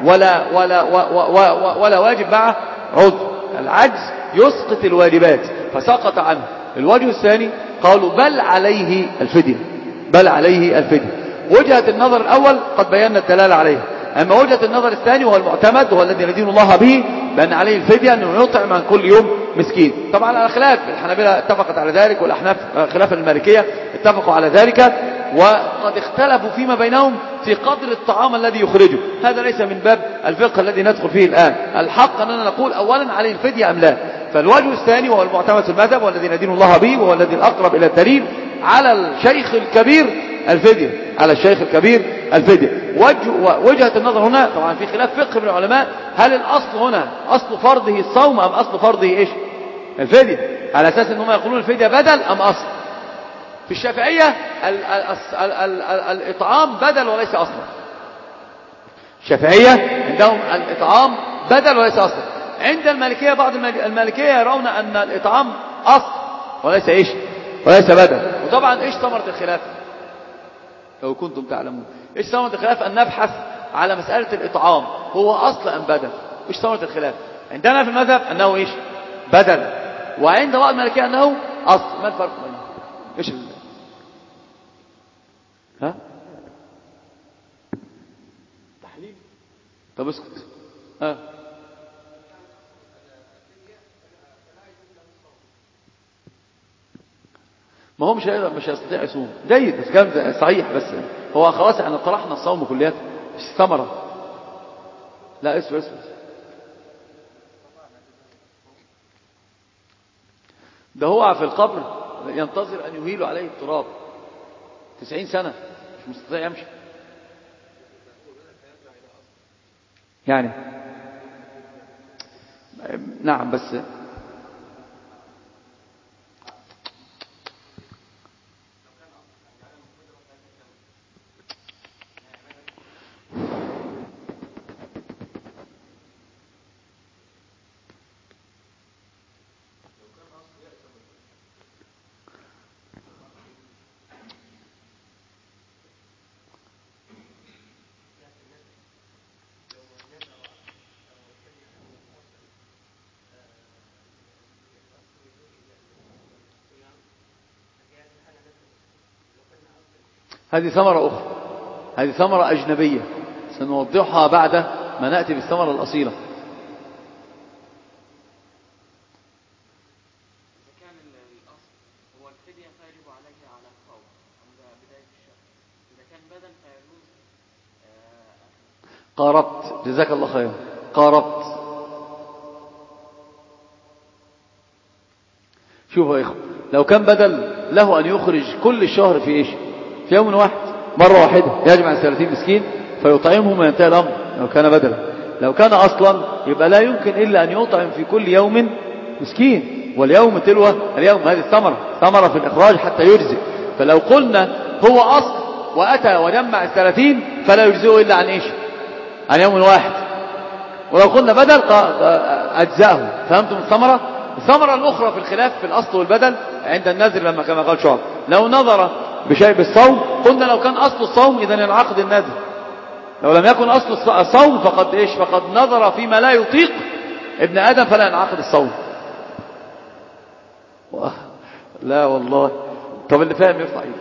ولا واجب مع عذر. العجز يسقط الواجبات فسقط عنه. الوجه الثاني قالوا بل عليه الفدية. وجهة النظر الأول قد بينا الدلالة عليه. أما وجهة النظر الثاني وهو المعتمد وهو الذي ندين الله به بأن عليه الفدية أنه يطعم عن كل يوم مسكين. طبعا الخلاف الحنابلة اتفقت على ذلك، والأحناف خلاف المالكية اتفقوا على ذلك، وقد اختلفوا فيما بينهم في قدر الطعام الذي يخرجه. هذا ليس من باب الفقه الذي ندخل فيه الآن. الحق أننا نقول أولا عليه الفدية أم لا. فالوجه الثاني وهو المعتمد في المذهب والذي ندين الله به وهو الذي الأقرب إلى الدليل على الشيخ الكبير الفدية. وجهة النظر هنا طبعا في خلاف فقه من العلماء، هل الأصل هنا أصل فرضه الصوم أم أصل فرضه إيش؟ الفدية، على أساس أنهم يقولون الفدية بدل أم أصل. في الشافعية الإطعام بدل وليس أصلا. الشافعية عندهم الإطعام بدل وليس أصلا. عند المالكية بعض المالكية يرون أن الإطعام أصل وليس إيش؟ وليس بدل. وطبعا إيش ثمرة الخلاف؟ لو كنتم تعلمون إيش ثمرة الخلاف؟ أن نبحث على مسألة الإطعام هو أصل أم بدل. إيش ثمرة الخلاف؟ عندنا في المذهب أنه إيش؟ بدل، وعند بعض المالكية أنه أصل. ما الفرق بينهم؟ إيش ها؟ تحليل. طب اسكت. ما هو مش هيستطيع يصوم. جيد، بس كلام صحيح، بس هو خلاص احنا طرحنا الصوم كلياته، مش ثمرة. لا اسف ده هو في القبر ينتظر ان يهيلوا عليه التراب 90 سنة مش مستطيع يمشي يعني. نعم بس هذه ثمرة أخرى، هذه ثمرة أجنبية سنوضحها بعد ما نأتي بالثمرة الأصيلة. إذا كان الأصل هو الفدية فيجب عليه على الصوم عند بداية الشهر، إذا كان بدل فيجوز. قاربت، جزاك الله خير، قاربت. شوفوا يا إخوة، لو كان بدل له أن يخرج كل الشهر في إيش؟ في يوم واحد مرة واحدة يجمع 30 مسكين فيطعمهم وينتهي الأمر، لو كان بدلا. لو كان أصلا يبقى لا يمكن إلا أن يطعم في كل يوم مسكين، واليوم تلو اليوم. هذه الثمرة، ثمرة في الإخراج حتى يجزئ. فلو قلنا هو أصل وأتى وجمع 30 فلا يجزئه إلا عن إيش؟ عن يوم واحد. ولو قلنا بدل أجزأه. فهمتم الثمرة؟ الثمرة الأخرى في الخلاف في الأصل والبدل عند النذر، لما كما قال شعب لو نظر بشيء بالصوم قلنا لو كان أصل الصوم إذن ينعقد النذر، لو لم يكن أصل الصوم فقد إيش؟ فقد نظر فيما لا يطيق ابن آدم فلا ينعقد الصوم. لا والله. طب اللي فاهم يرفع ايده.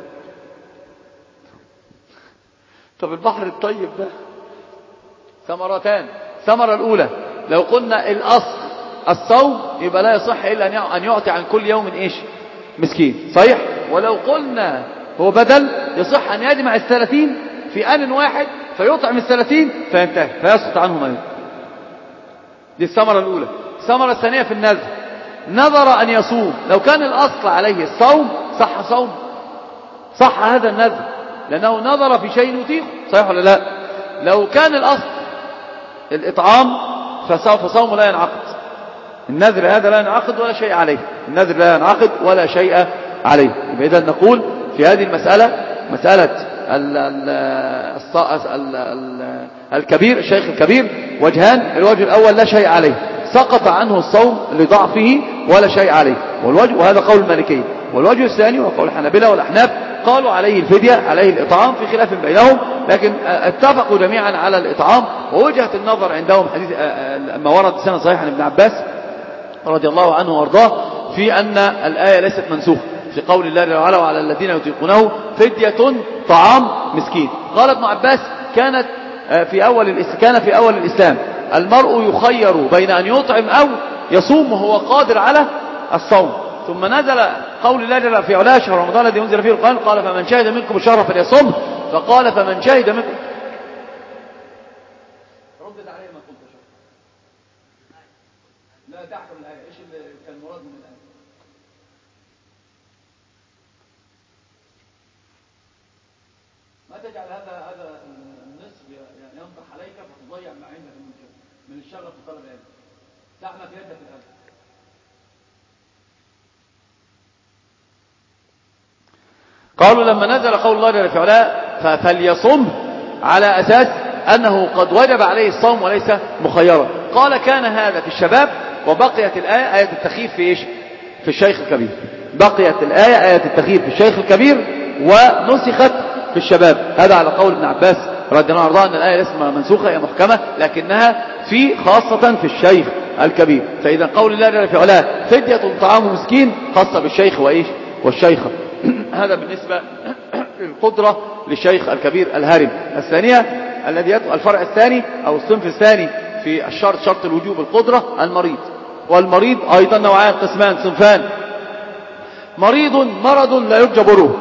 طب البحر الطيب ده ثمرتان. الثمرة الأولى لو قلنا الأصل الصوم يبقى لا يصح إلا أن يعطي عن كل يوم إيش؟ مسكين، صحيح. ولو قلنا هو بدل يصح أن يجمع 30 في آن واحد فيطعم 30 فينتهي فيسقط عنه ما يطعم. دي الثمرة الأولى. الثمرة الثانية في النذر، نذر أن يصوم، لو كان الأصل عليه الصوم صح صوم، صح هذا النذر لأنه نذر في شيء يطيق، صحيح ولا لا؟ لو كان الأصل الإطعام فصوم لا ينعقد، النذر هذا لا ينعقد ولا شيء عليه، النذر لا ينعقد ولا شيء عليه. إذا نقول في هذه المسألة مسألة الكبير، الشيخ الكبير وجهان. الوجه الأول لا شيء عليه، سقط عنه الصوم لضعفه ولا شيء عليه، وهذا قول المالكية. والوجه الثاني وقول الحنابلة والأحناف قالوا عليه الفدية، عليه الإطعام، في خلاف بينهم، لكن اتفقوا جميعا على الإطعام. ووجهة النظر عندهم حديث ما ورد سنة صحيح عن ابن عباس رضي الله عنه وارضاه في أن الآية ليست منسوخة في قول الله جل وعلا وعلى الذين يطيقونه فدية طعام مسكين. قال ابن عباس كان في أول الإسلام المرء يخير بين أن يطعم أو يصوم وهو قادر على الصوم، ثم نزل قول الله جل في علاه شهر رمضان الذي أنزل فيه القرآن قال فمن شهد منكم الشهر فليصم، فقال فمن شهد منكم. ردت عليه ما قلت شهر. لا تحكم الآية، إيش اللي كان مراد من الآية؟ ما تجعل هذا النصف ينطح عليك فتضيع ما عندك من الشغف في طلب العلم. تعمل في يدك الآن. قالوا لما نزل قول الله جل وعلا فليصم على أساس أنه قد وجب عليه الصوم وليس مخيرا، قال كان هذا في الشباب وبقيت الآية آية التخييف في إيش؟ في الشيخ الكبير. بقيت الآية آية التخييف في الشيخ الكبير ونسخت في الشباب. هذا على قول ابن عباس رضي الله عنه أن الآية ليست منسوخة، هي محكمة، لكنها خاصة في الشيخ الكبير. فإذا قول الله جل وعلا فدية طعام مسكين خاصة بالشيخ وإيش؟ والشيخة. هذا بالنسبة للقدرة للشيخ الكبير الهارم. الثانية الذي يدخل الفرع الثاني أو الصنف الثاني في الشرط، شرط الوجوب القدرة، المريض. والمريض أيضا نوعان، قسمان، صنفان. مرض لا يرجى بره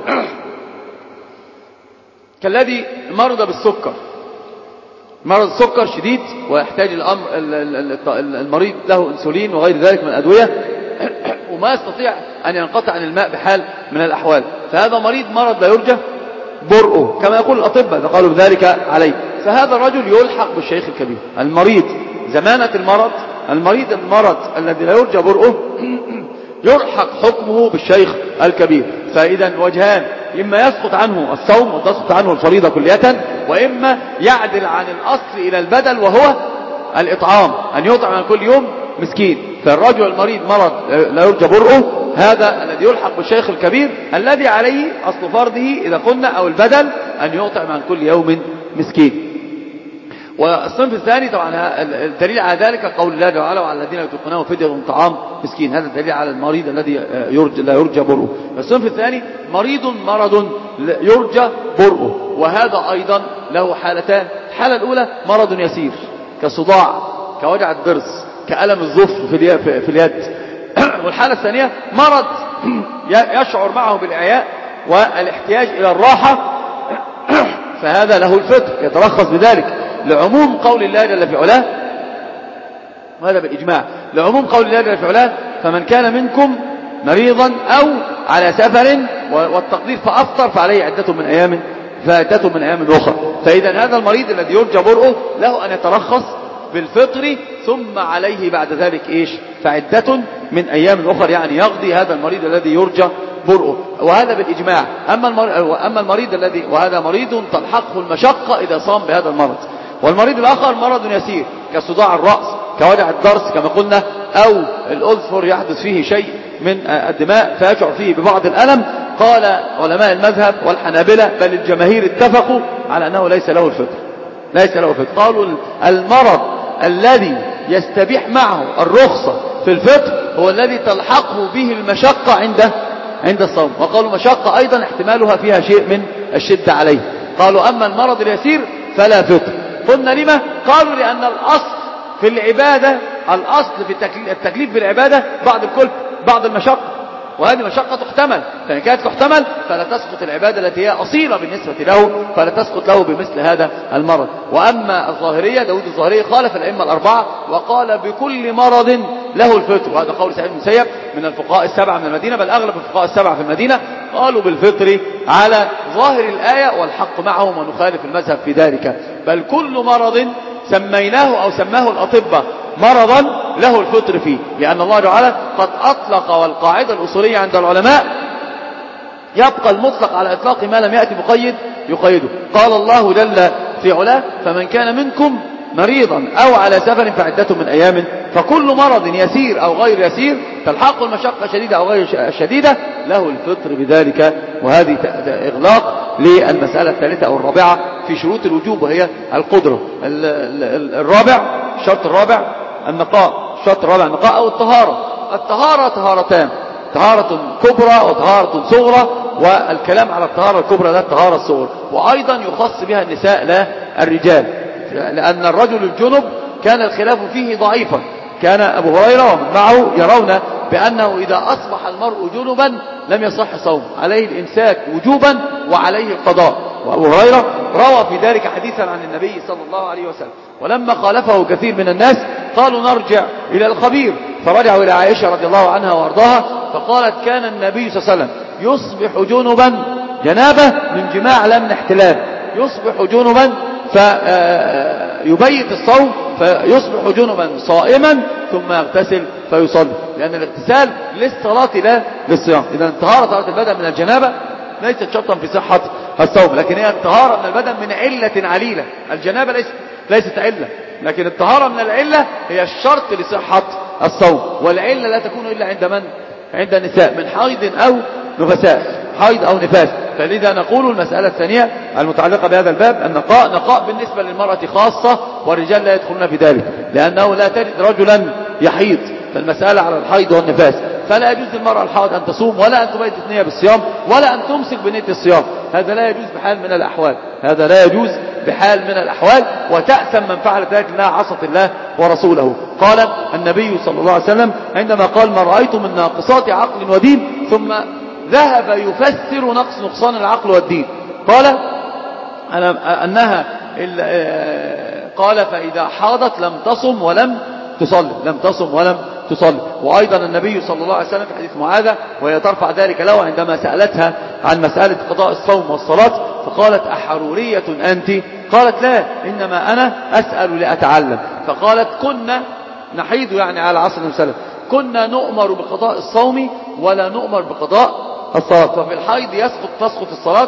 كالذي مرض بالسكر، مرض السكر شديد ويحتاج الأمر المريض له انسولين وغير ذلك من الأدوية وما يستطيع أن ينقطع عن الماء بحال من الأحوال، فهذا مرض لا يرجى برؤه كما يقول الأطباء قالوا بذلك عليه. فهذا الرجل يلحق بالشيخ الكبير. المريض زمانة المرض الذي لا يرجى برؤه يلحق حكمه بالشيخ الكبير. فإذا وجهان، إما يسقط عنه الصوم وتسقط عنه الفريضة كلية، وإما يعدل عن الأصل إلى البدل وهو الإطعام، أن يطعم عن كل يوم مسكين. فالرجل المريض مرض لا يرجى برؤه هذا الذي يلحق بالشيخ الكبير الذي عليه أصل فرضه إذا قلنا أو البدل أن يطعم عن كل يوم مسكين. والصنف الثاني طبعا الدليل على ذلك قول الله تعالى وعلى الذين يطيقونه فدية طعام مسكين، هذا الدليل على المريض الذي لا يرجى برؤه. الصنف الثاني مرض يرجى برؤه، وهذا أيضا له حالتان. الحالة الأولى مرض يسير كصداع، كوجع الضرس، كألم الظفر في اليد. والحالة الثانية مرض يشعر معه بالإعياء والاحتياج إلى الراحة، فهذا له الفطر يترخص بذلك لعموم قول الله جل في علاه، وهذا بالإجماع، لعموم قول الله جل في علاه فمن كان منكم مريضا أو على سفر، والتقدير فأفطر فعليه عدة من أيام أخرى. فإذا هذا المريض الذي يرجى برؤه له أن يترخص بالفطر، ثم عليه بعد ذلك فعدة من أيام أخرى، يعني يقضي هذا المريض الذي يرجى برؤه، وهذا بالإجماع. أما المريض الذي وهذا مريض تلحقه المشقة إذا صام بهذا المرض. والمريض الآخر مرض يسير كصداع الرأس، كوجع الضرس كما قلنا، أو الأظفر يحدث فيه شيء من الدماء فيشعر فيه ببعض الألم. قال علماء المذهب والحنابلة بل الجماهير اتفقوا على أنه ليس له الفطر. قالوا المرض الذي يستبيح معه الرخصة في الفطر هو الذي تلحقه به المشقة عند الصوم. وقالوا مشقة أيضا احتمالها فيها شيء من الشدة عليه. قالوا أما المرض اليسير فلا فطر. قلنا لما؟ قالوا لأن الأصل في العبادة، الأصل في التكليف بالعبادة بعض المشقة، وهذه مشقة تحتمل، فإن كانت تحتمل فلا تسقط العبادة التي هي أصيلة بالنسبة له، فلا تسقط له بمثل هذا المرض. وأما الظاهرية، داود الظاهري خالف الأئمة الأربعة وقال بكل مرض له الفطر، وهذا قول سعيد بن المسيب من الفقهاء السبعة من المدينة، بل أغلب الفقهاء السبعة في المدينة قالوا بالفطر على ظاهر الآية، والحق معهم ونخالف المذهب في ذلك. بل كل مرض سميناه أو سماه الأطباء مرضا له الفطر فيه، لأن الله تعالى قد أطلق، والقاعدة الأصولية عند العلماء يبقى المطلق على إطلاق ما لم يأتي مقيد يقيده. قال الله جل في علاه فمن كان منكم مريضا أو على سفر فعدة من أيام. فكل مرض يسير أو غير يسير تلحق المشقة شديدة أو غير شديدة له الفطر بذلك. وهذه إغلاق للمسألة الثالثة أو الرابعة في شروط الوجوب، وهي القدرة. الشرط الرابع النقاء. الشرط الرابع النقاء أو الطهارة طهارتان، طهارة كبرى وطهارة صغرى، والكلام على الطهارة الكبرى لا الطهارة الصغرى، وأيضا يخص بها النساء لا الرجال، لأن الرجل الجنب كان الخلاف فيه ضعيفا. كان أبو هريرة ومن معه يرون بأنه إذا أصبح المرء جنبا لم يصح صوم، عليه الإمساك وجوبا وعليه القضاء. وأبو هريرة روى في ذلك حديثا عن النبي صلى الله عليه وسلم. ولما خالفه كثير من الناس قالوا نرجع إلى الخبير، فرجعوا إلى عائشة رضي الله عنها وارضاها فقالت كان النبي صلى الله عليه وسلم يصبح جنبا جنابة من جماع لا من احتلام، يصبح جنبا فيبيت الصوم فيصبح جنبا صائما ثم يغتسل فيصلي، لأن الاغتسال للصلاة لا للصيام. إذا طهارة البدن من الجنابة ليست شرطا في صحة الصوم، لكن هي الطهارة من البدن من علة عليلة. الجنابة ليست علة، لكن الطهارة من العلة هي الشرط لصحة الصوم. والعلة لا تكون إلا عند من؟ عند النساء من حيض أو نفساء، حيض أو نفاس. فلذا نقول المسألة الثانية المتعلقة بهذا الباب النقاء، نقاء بالنسبة للمرأة خاصة، والرجال لا يدخلون في ذلك، لأنه لا تجد رجلا يحيض، فالمسألة على الحيض والنفاس. فلا يجوز للمرأة الحائض أن تصوم، ولا أن تبيت النية بالصيام، ولا أن تمسك بنية الصيام. هذا لا يجوز بحال من الأحوال، هذا لا يجوز بحال من الأحوال، وتأثم من فعل ذلك لأنها عصت الله ورسوله. قال النبي صلى الله عليه وسلم عندما قال ما رأيت من ناقصات عقل ودين، ثم ذهب يفسر نقصان العقل والدين، قال أنها قال فإذا حاضت لم تصم ولم تصلي. وأيضا النبي صلى الله عليه وسلم في حديث معاذة وهي ترفع ذلك له عندما سألتها عن مسألة قضاء الصوم والصلاة، فقالت أحرورية أنت؟ قالت لا، إنما أنا أسأل لأتعلم. فقالت كنا نحيد، يعني على عصر النبي صلى الله عليه وسلم، كنا نؤمر بقضاء الصوم ولا نؤمر بقضاء الصلاة. ففي الحيض تسقط الصلاة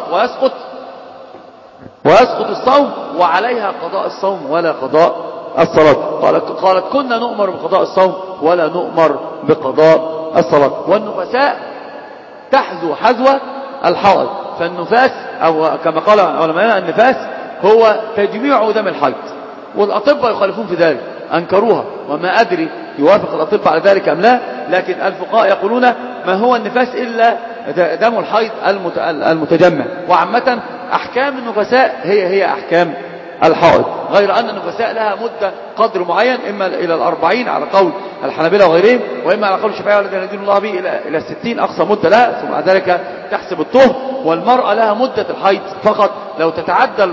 ويسقط الصوم، وعليها قضاء الصوم ولا قضاء الصلاة. قالت كنا نؤمر بقضاء الصوم ولا نؤمر بقضاء الصلاة. والنفساء تحذو حذو الحائض. فالنفاس أو كما قال علماء النفاس هو تجميع دم الحيض، والأطباء يخالفون في ذلك، أنكروها، وما أدري يوافق الأطباء على ذلك أم لا، لكن الفقهاء يقولون ما هو النفاس إلا دم الحيض المتجمع، وعامة أحكام النفساء هي أحكام الحائض، غير أن النفساء لها مدة قدر معين، إما إلى 40 على قول الحنابلة وغيرهم، وإما على قول الشافعية والذين يدين الله به إلى 60 أقصى مدة لها، ثم بعد ذلك تحسب الطهر. والمرأة لها مدة الحيض فقط لو تتعدى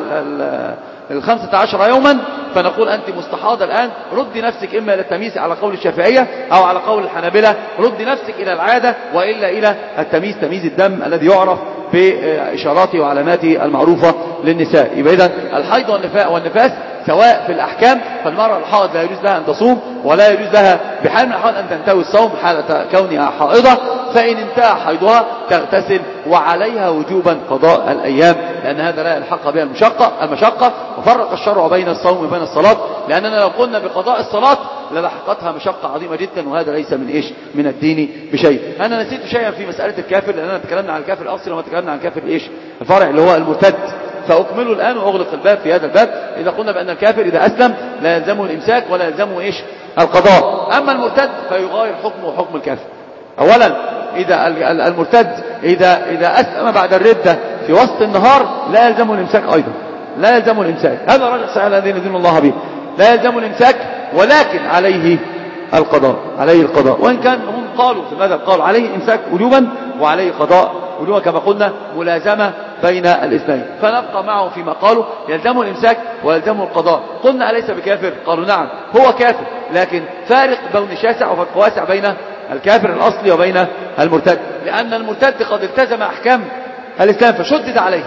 15 يوما فنقول أنت مستحاضة الآن، ردي نفسك إما إلى التمييز على قول الشافعية أو على قول الحنابلة، ردي نفسك إلى العادة وإلا إلى التمييز، تمييز الدم الذي يعرف بإشاراته وعلاماته المعروفة للنساء. يبقى إذن الحيض والنفاس سواء في الأحكام، فالمرأة الحائض لا يجوز لها أن تصوم، ولا يجوز لها بحال من الأحوال أن تنتهي الصوم حالة كونها حائضة، فإن انتهى حيضها تغتسل وعليها وجوبا قضاء الأيام، لأن هذا لا يلحق بها المشقة. وفرق الشرع بين الصوم وبين الصلاة، لأننا لو قلنا بقضاء الصلاة للحقتها مشقة عظيمة جدا، وهذا ليس من الدين بشيء. أنا نسيت شيئا في مسألة الكافر، لأننا تكلمنا عن الكافر الأصلي وما تكلمنا عن الكافر الفرع اللي هو المرتد، فأكمله الآن وأغلق الباب في هذا الباب. إذا قلنا بأن الكافر إذا أسلم لا يلزمه الإمساك ولا يلزمه القضاء، أما المرتد فيغاير حكمه وحكم الكافر. أولا إذا المرتد إذا أسلم بعد الردة في وسط النهار لا يلزمه الإمساك أيضا، لا يلزمه الإمساك، هذا راجع صحيح الذين يدين الله به، لا يلزمه الإمساك، ولكن عليه القضاء. وإن كان هم قالوا في المذهب قالوا عليه الإمساك وجوبا وعليه قضاء وجوبا، كما قلنا ملازمة بين الاثنين، فنبقى معه فيما قالوا يلزمه الإمساك ويلزمه القضاء. قلنا أليس بكافر؟ قالوا نعم هو كافر، لكن فارق بين شاسع وفرق واسع بين الكافر الأصلي وبين المرتد، لأن المرتد قد التزم أحكام الإسلام فشدد عليه،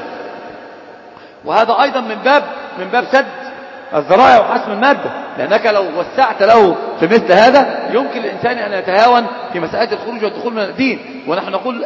وهذا أيضا من باب سد الذرائع وحسم المادة، لأنك لو وسعت له في مثل هذا يمكن للإنسان أن يتهاون في مسألة الخروج والدخول من الدين. ونحن نقول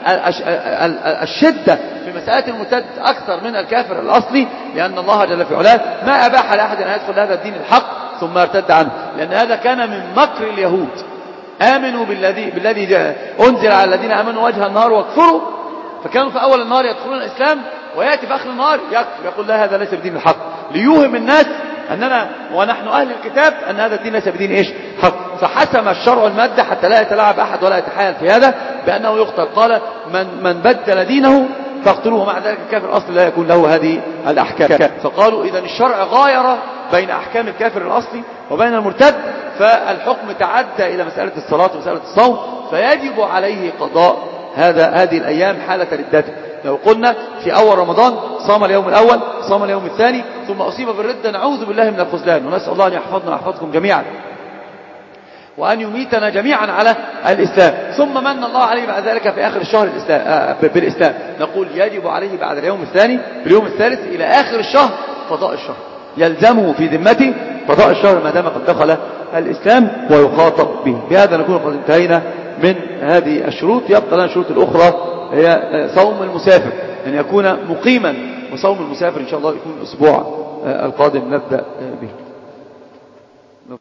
الشدة في مسألة المرتد أكثر من الكافر الأصلي، لأن الله جل في علاه ما أباح لأحد أن يدخل هذا الدين الحق ثم ارتد عنه، لأن هذا كان من مكر اليهود. آمنوا بالذي أنزل على الذين آمنوا وجه النهار واكفروا، فكانوا في أول النهار يدخلون الإسلام، ويأتي في آخر النهار يكفر، يقول لا هذا ليس بدين الحق، ليوهم الناس أننا ونحن أهل الكتاب أن هذا الدين ليس بدين حق. فحسم الشرع المادة حتى لا يتلاعب أحد ولا يتحايل في هذا بأنه يقتل، قال من بدل دينه فاقتلوه، مع ذلك الكافر الأصلي لا يكون له هذه الأحكام. فقالوا إذا الشرع غاير بين أحكام الكافر الأصلي وبين المرتد، فالحكم تعدى إلى مسألة الصلاة ومسألة الصوم، فيجب عليه قضاء هذه الأيام حالة ردته. لو قلنا في أول رمضان صام اليوم الأول، صام اليوم الثاني، ثم أصيب بالردة، نعوذ بالله من الخذلان، ونسأل الله أن يحفظنا ويحفظكم جميعا، وأن يميتنا جميعا على الإسلام، ثم من الله عليه بعد ذلك في آخر الشهر بالإسلام، نقول يجب عليه بعد اليوم الثاني باليوم الثالث إلى آخر الشهر قضاء الشهر، يلزمه في ذمته قضاء الشهر ما دام قد دخل الإسلام ويخاطب به. بهذا نكون قد انتهينا من هذه الشروط. يبقى لنا الشروط الأخرى هي صوم المسافر، أن يكون مقيما، وصوم المسافر إن شاء الله يكون الأسبوع القادم نبدأ به.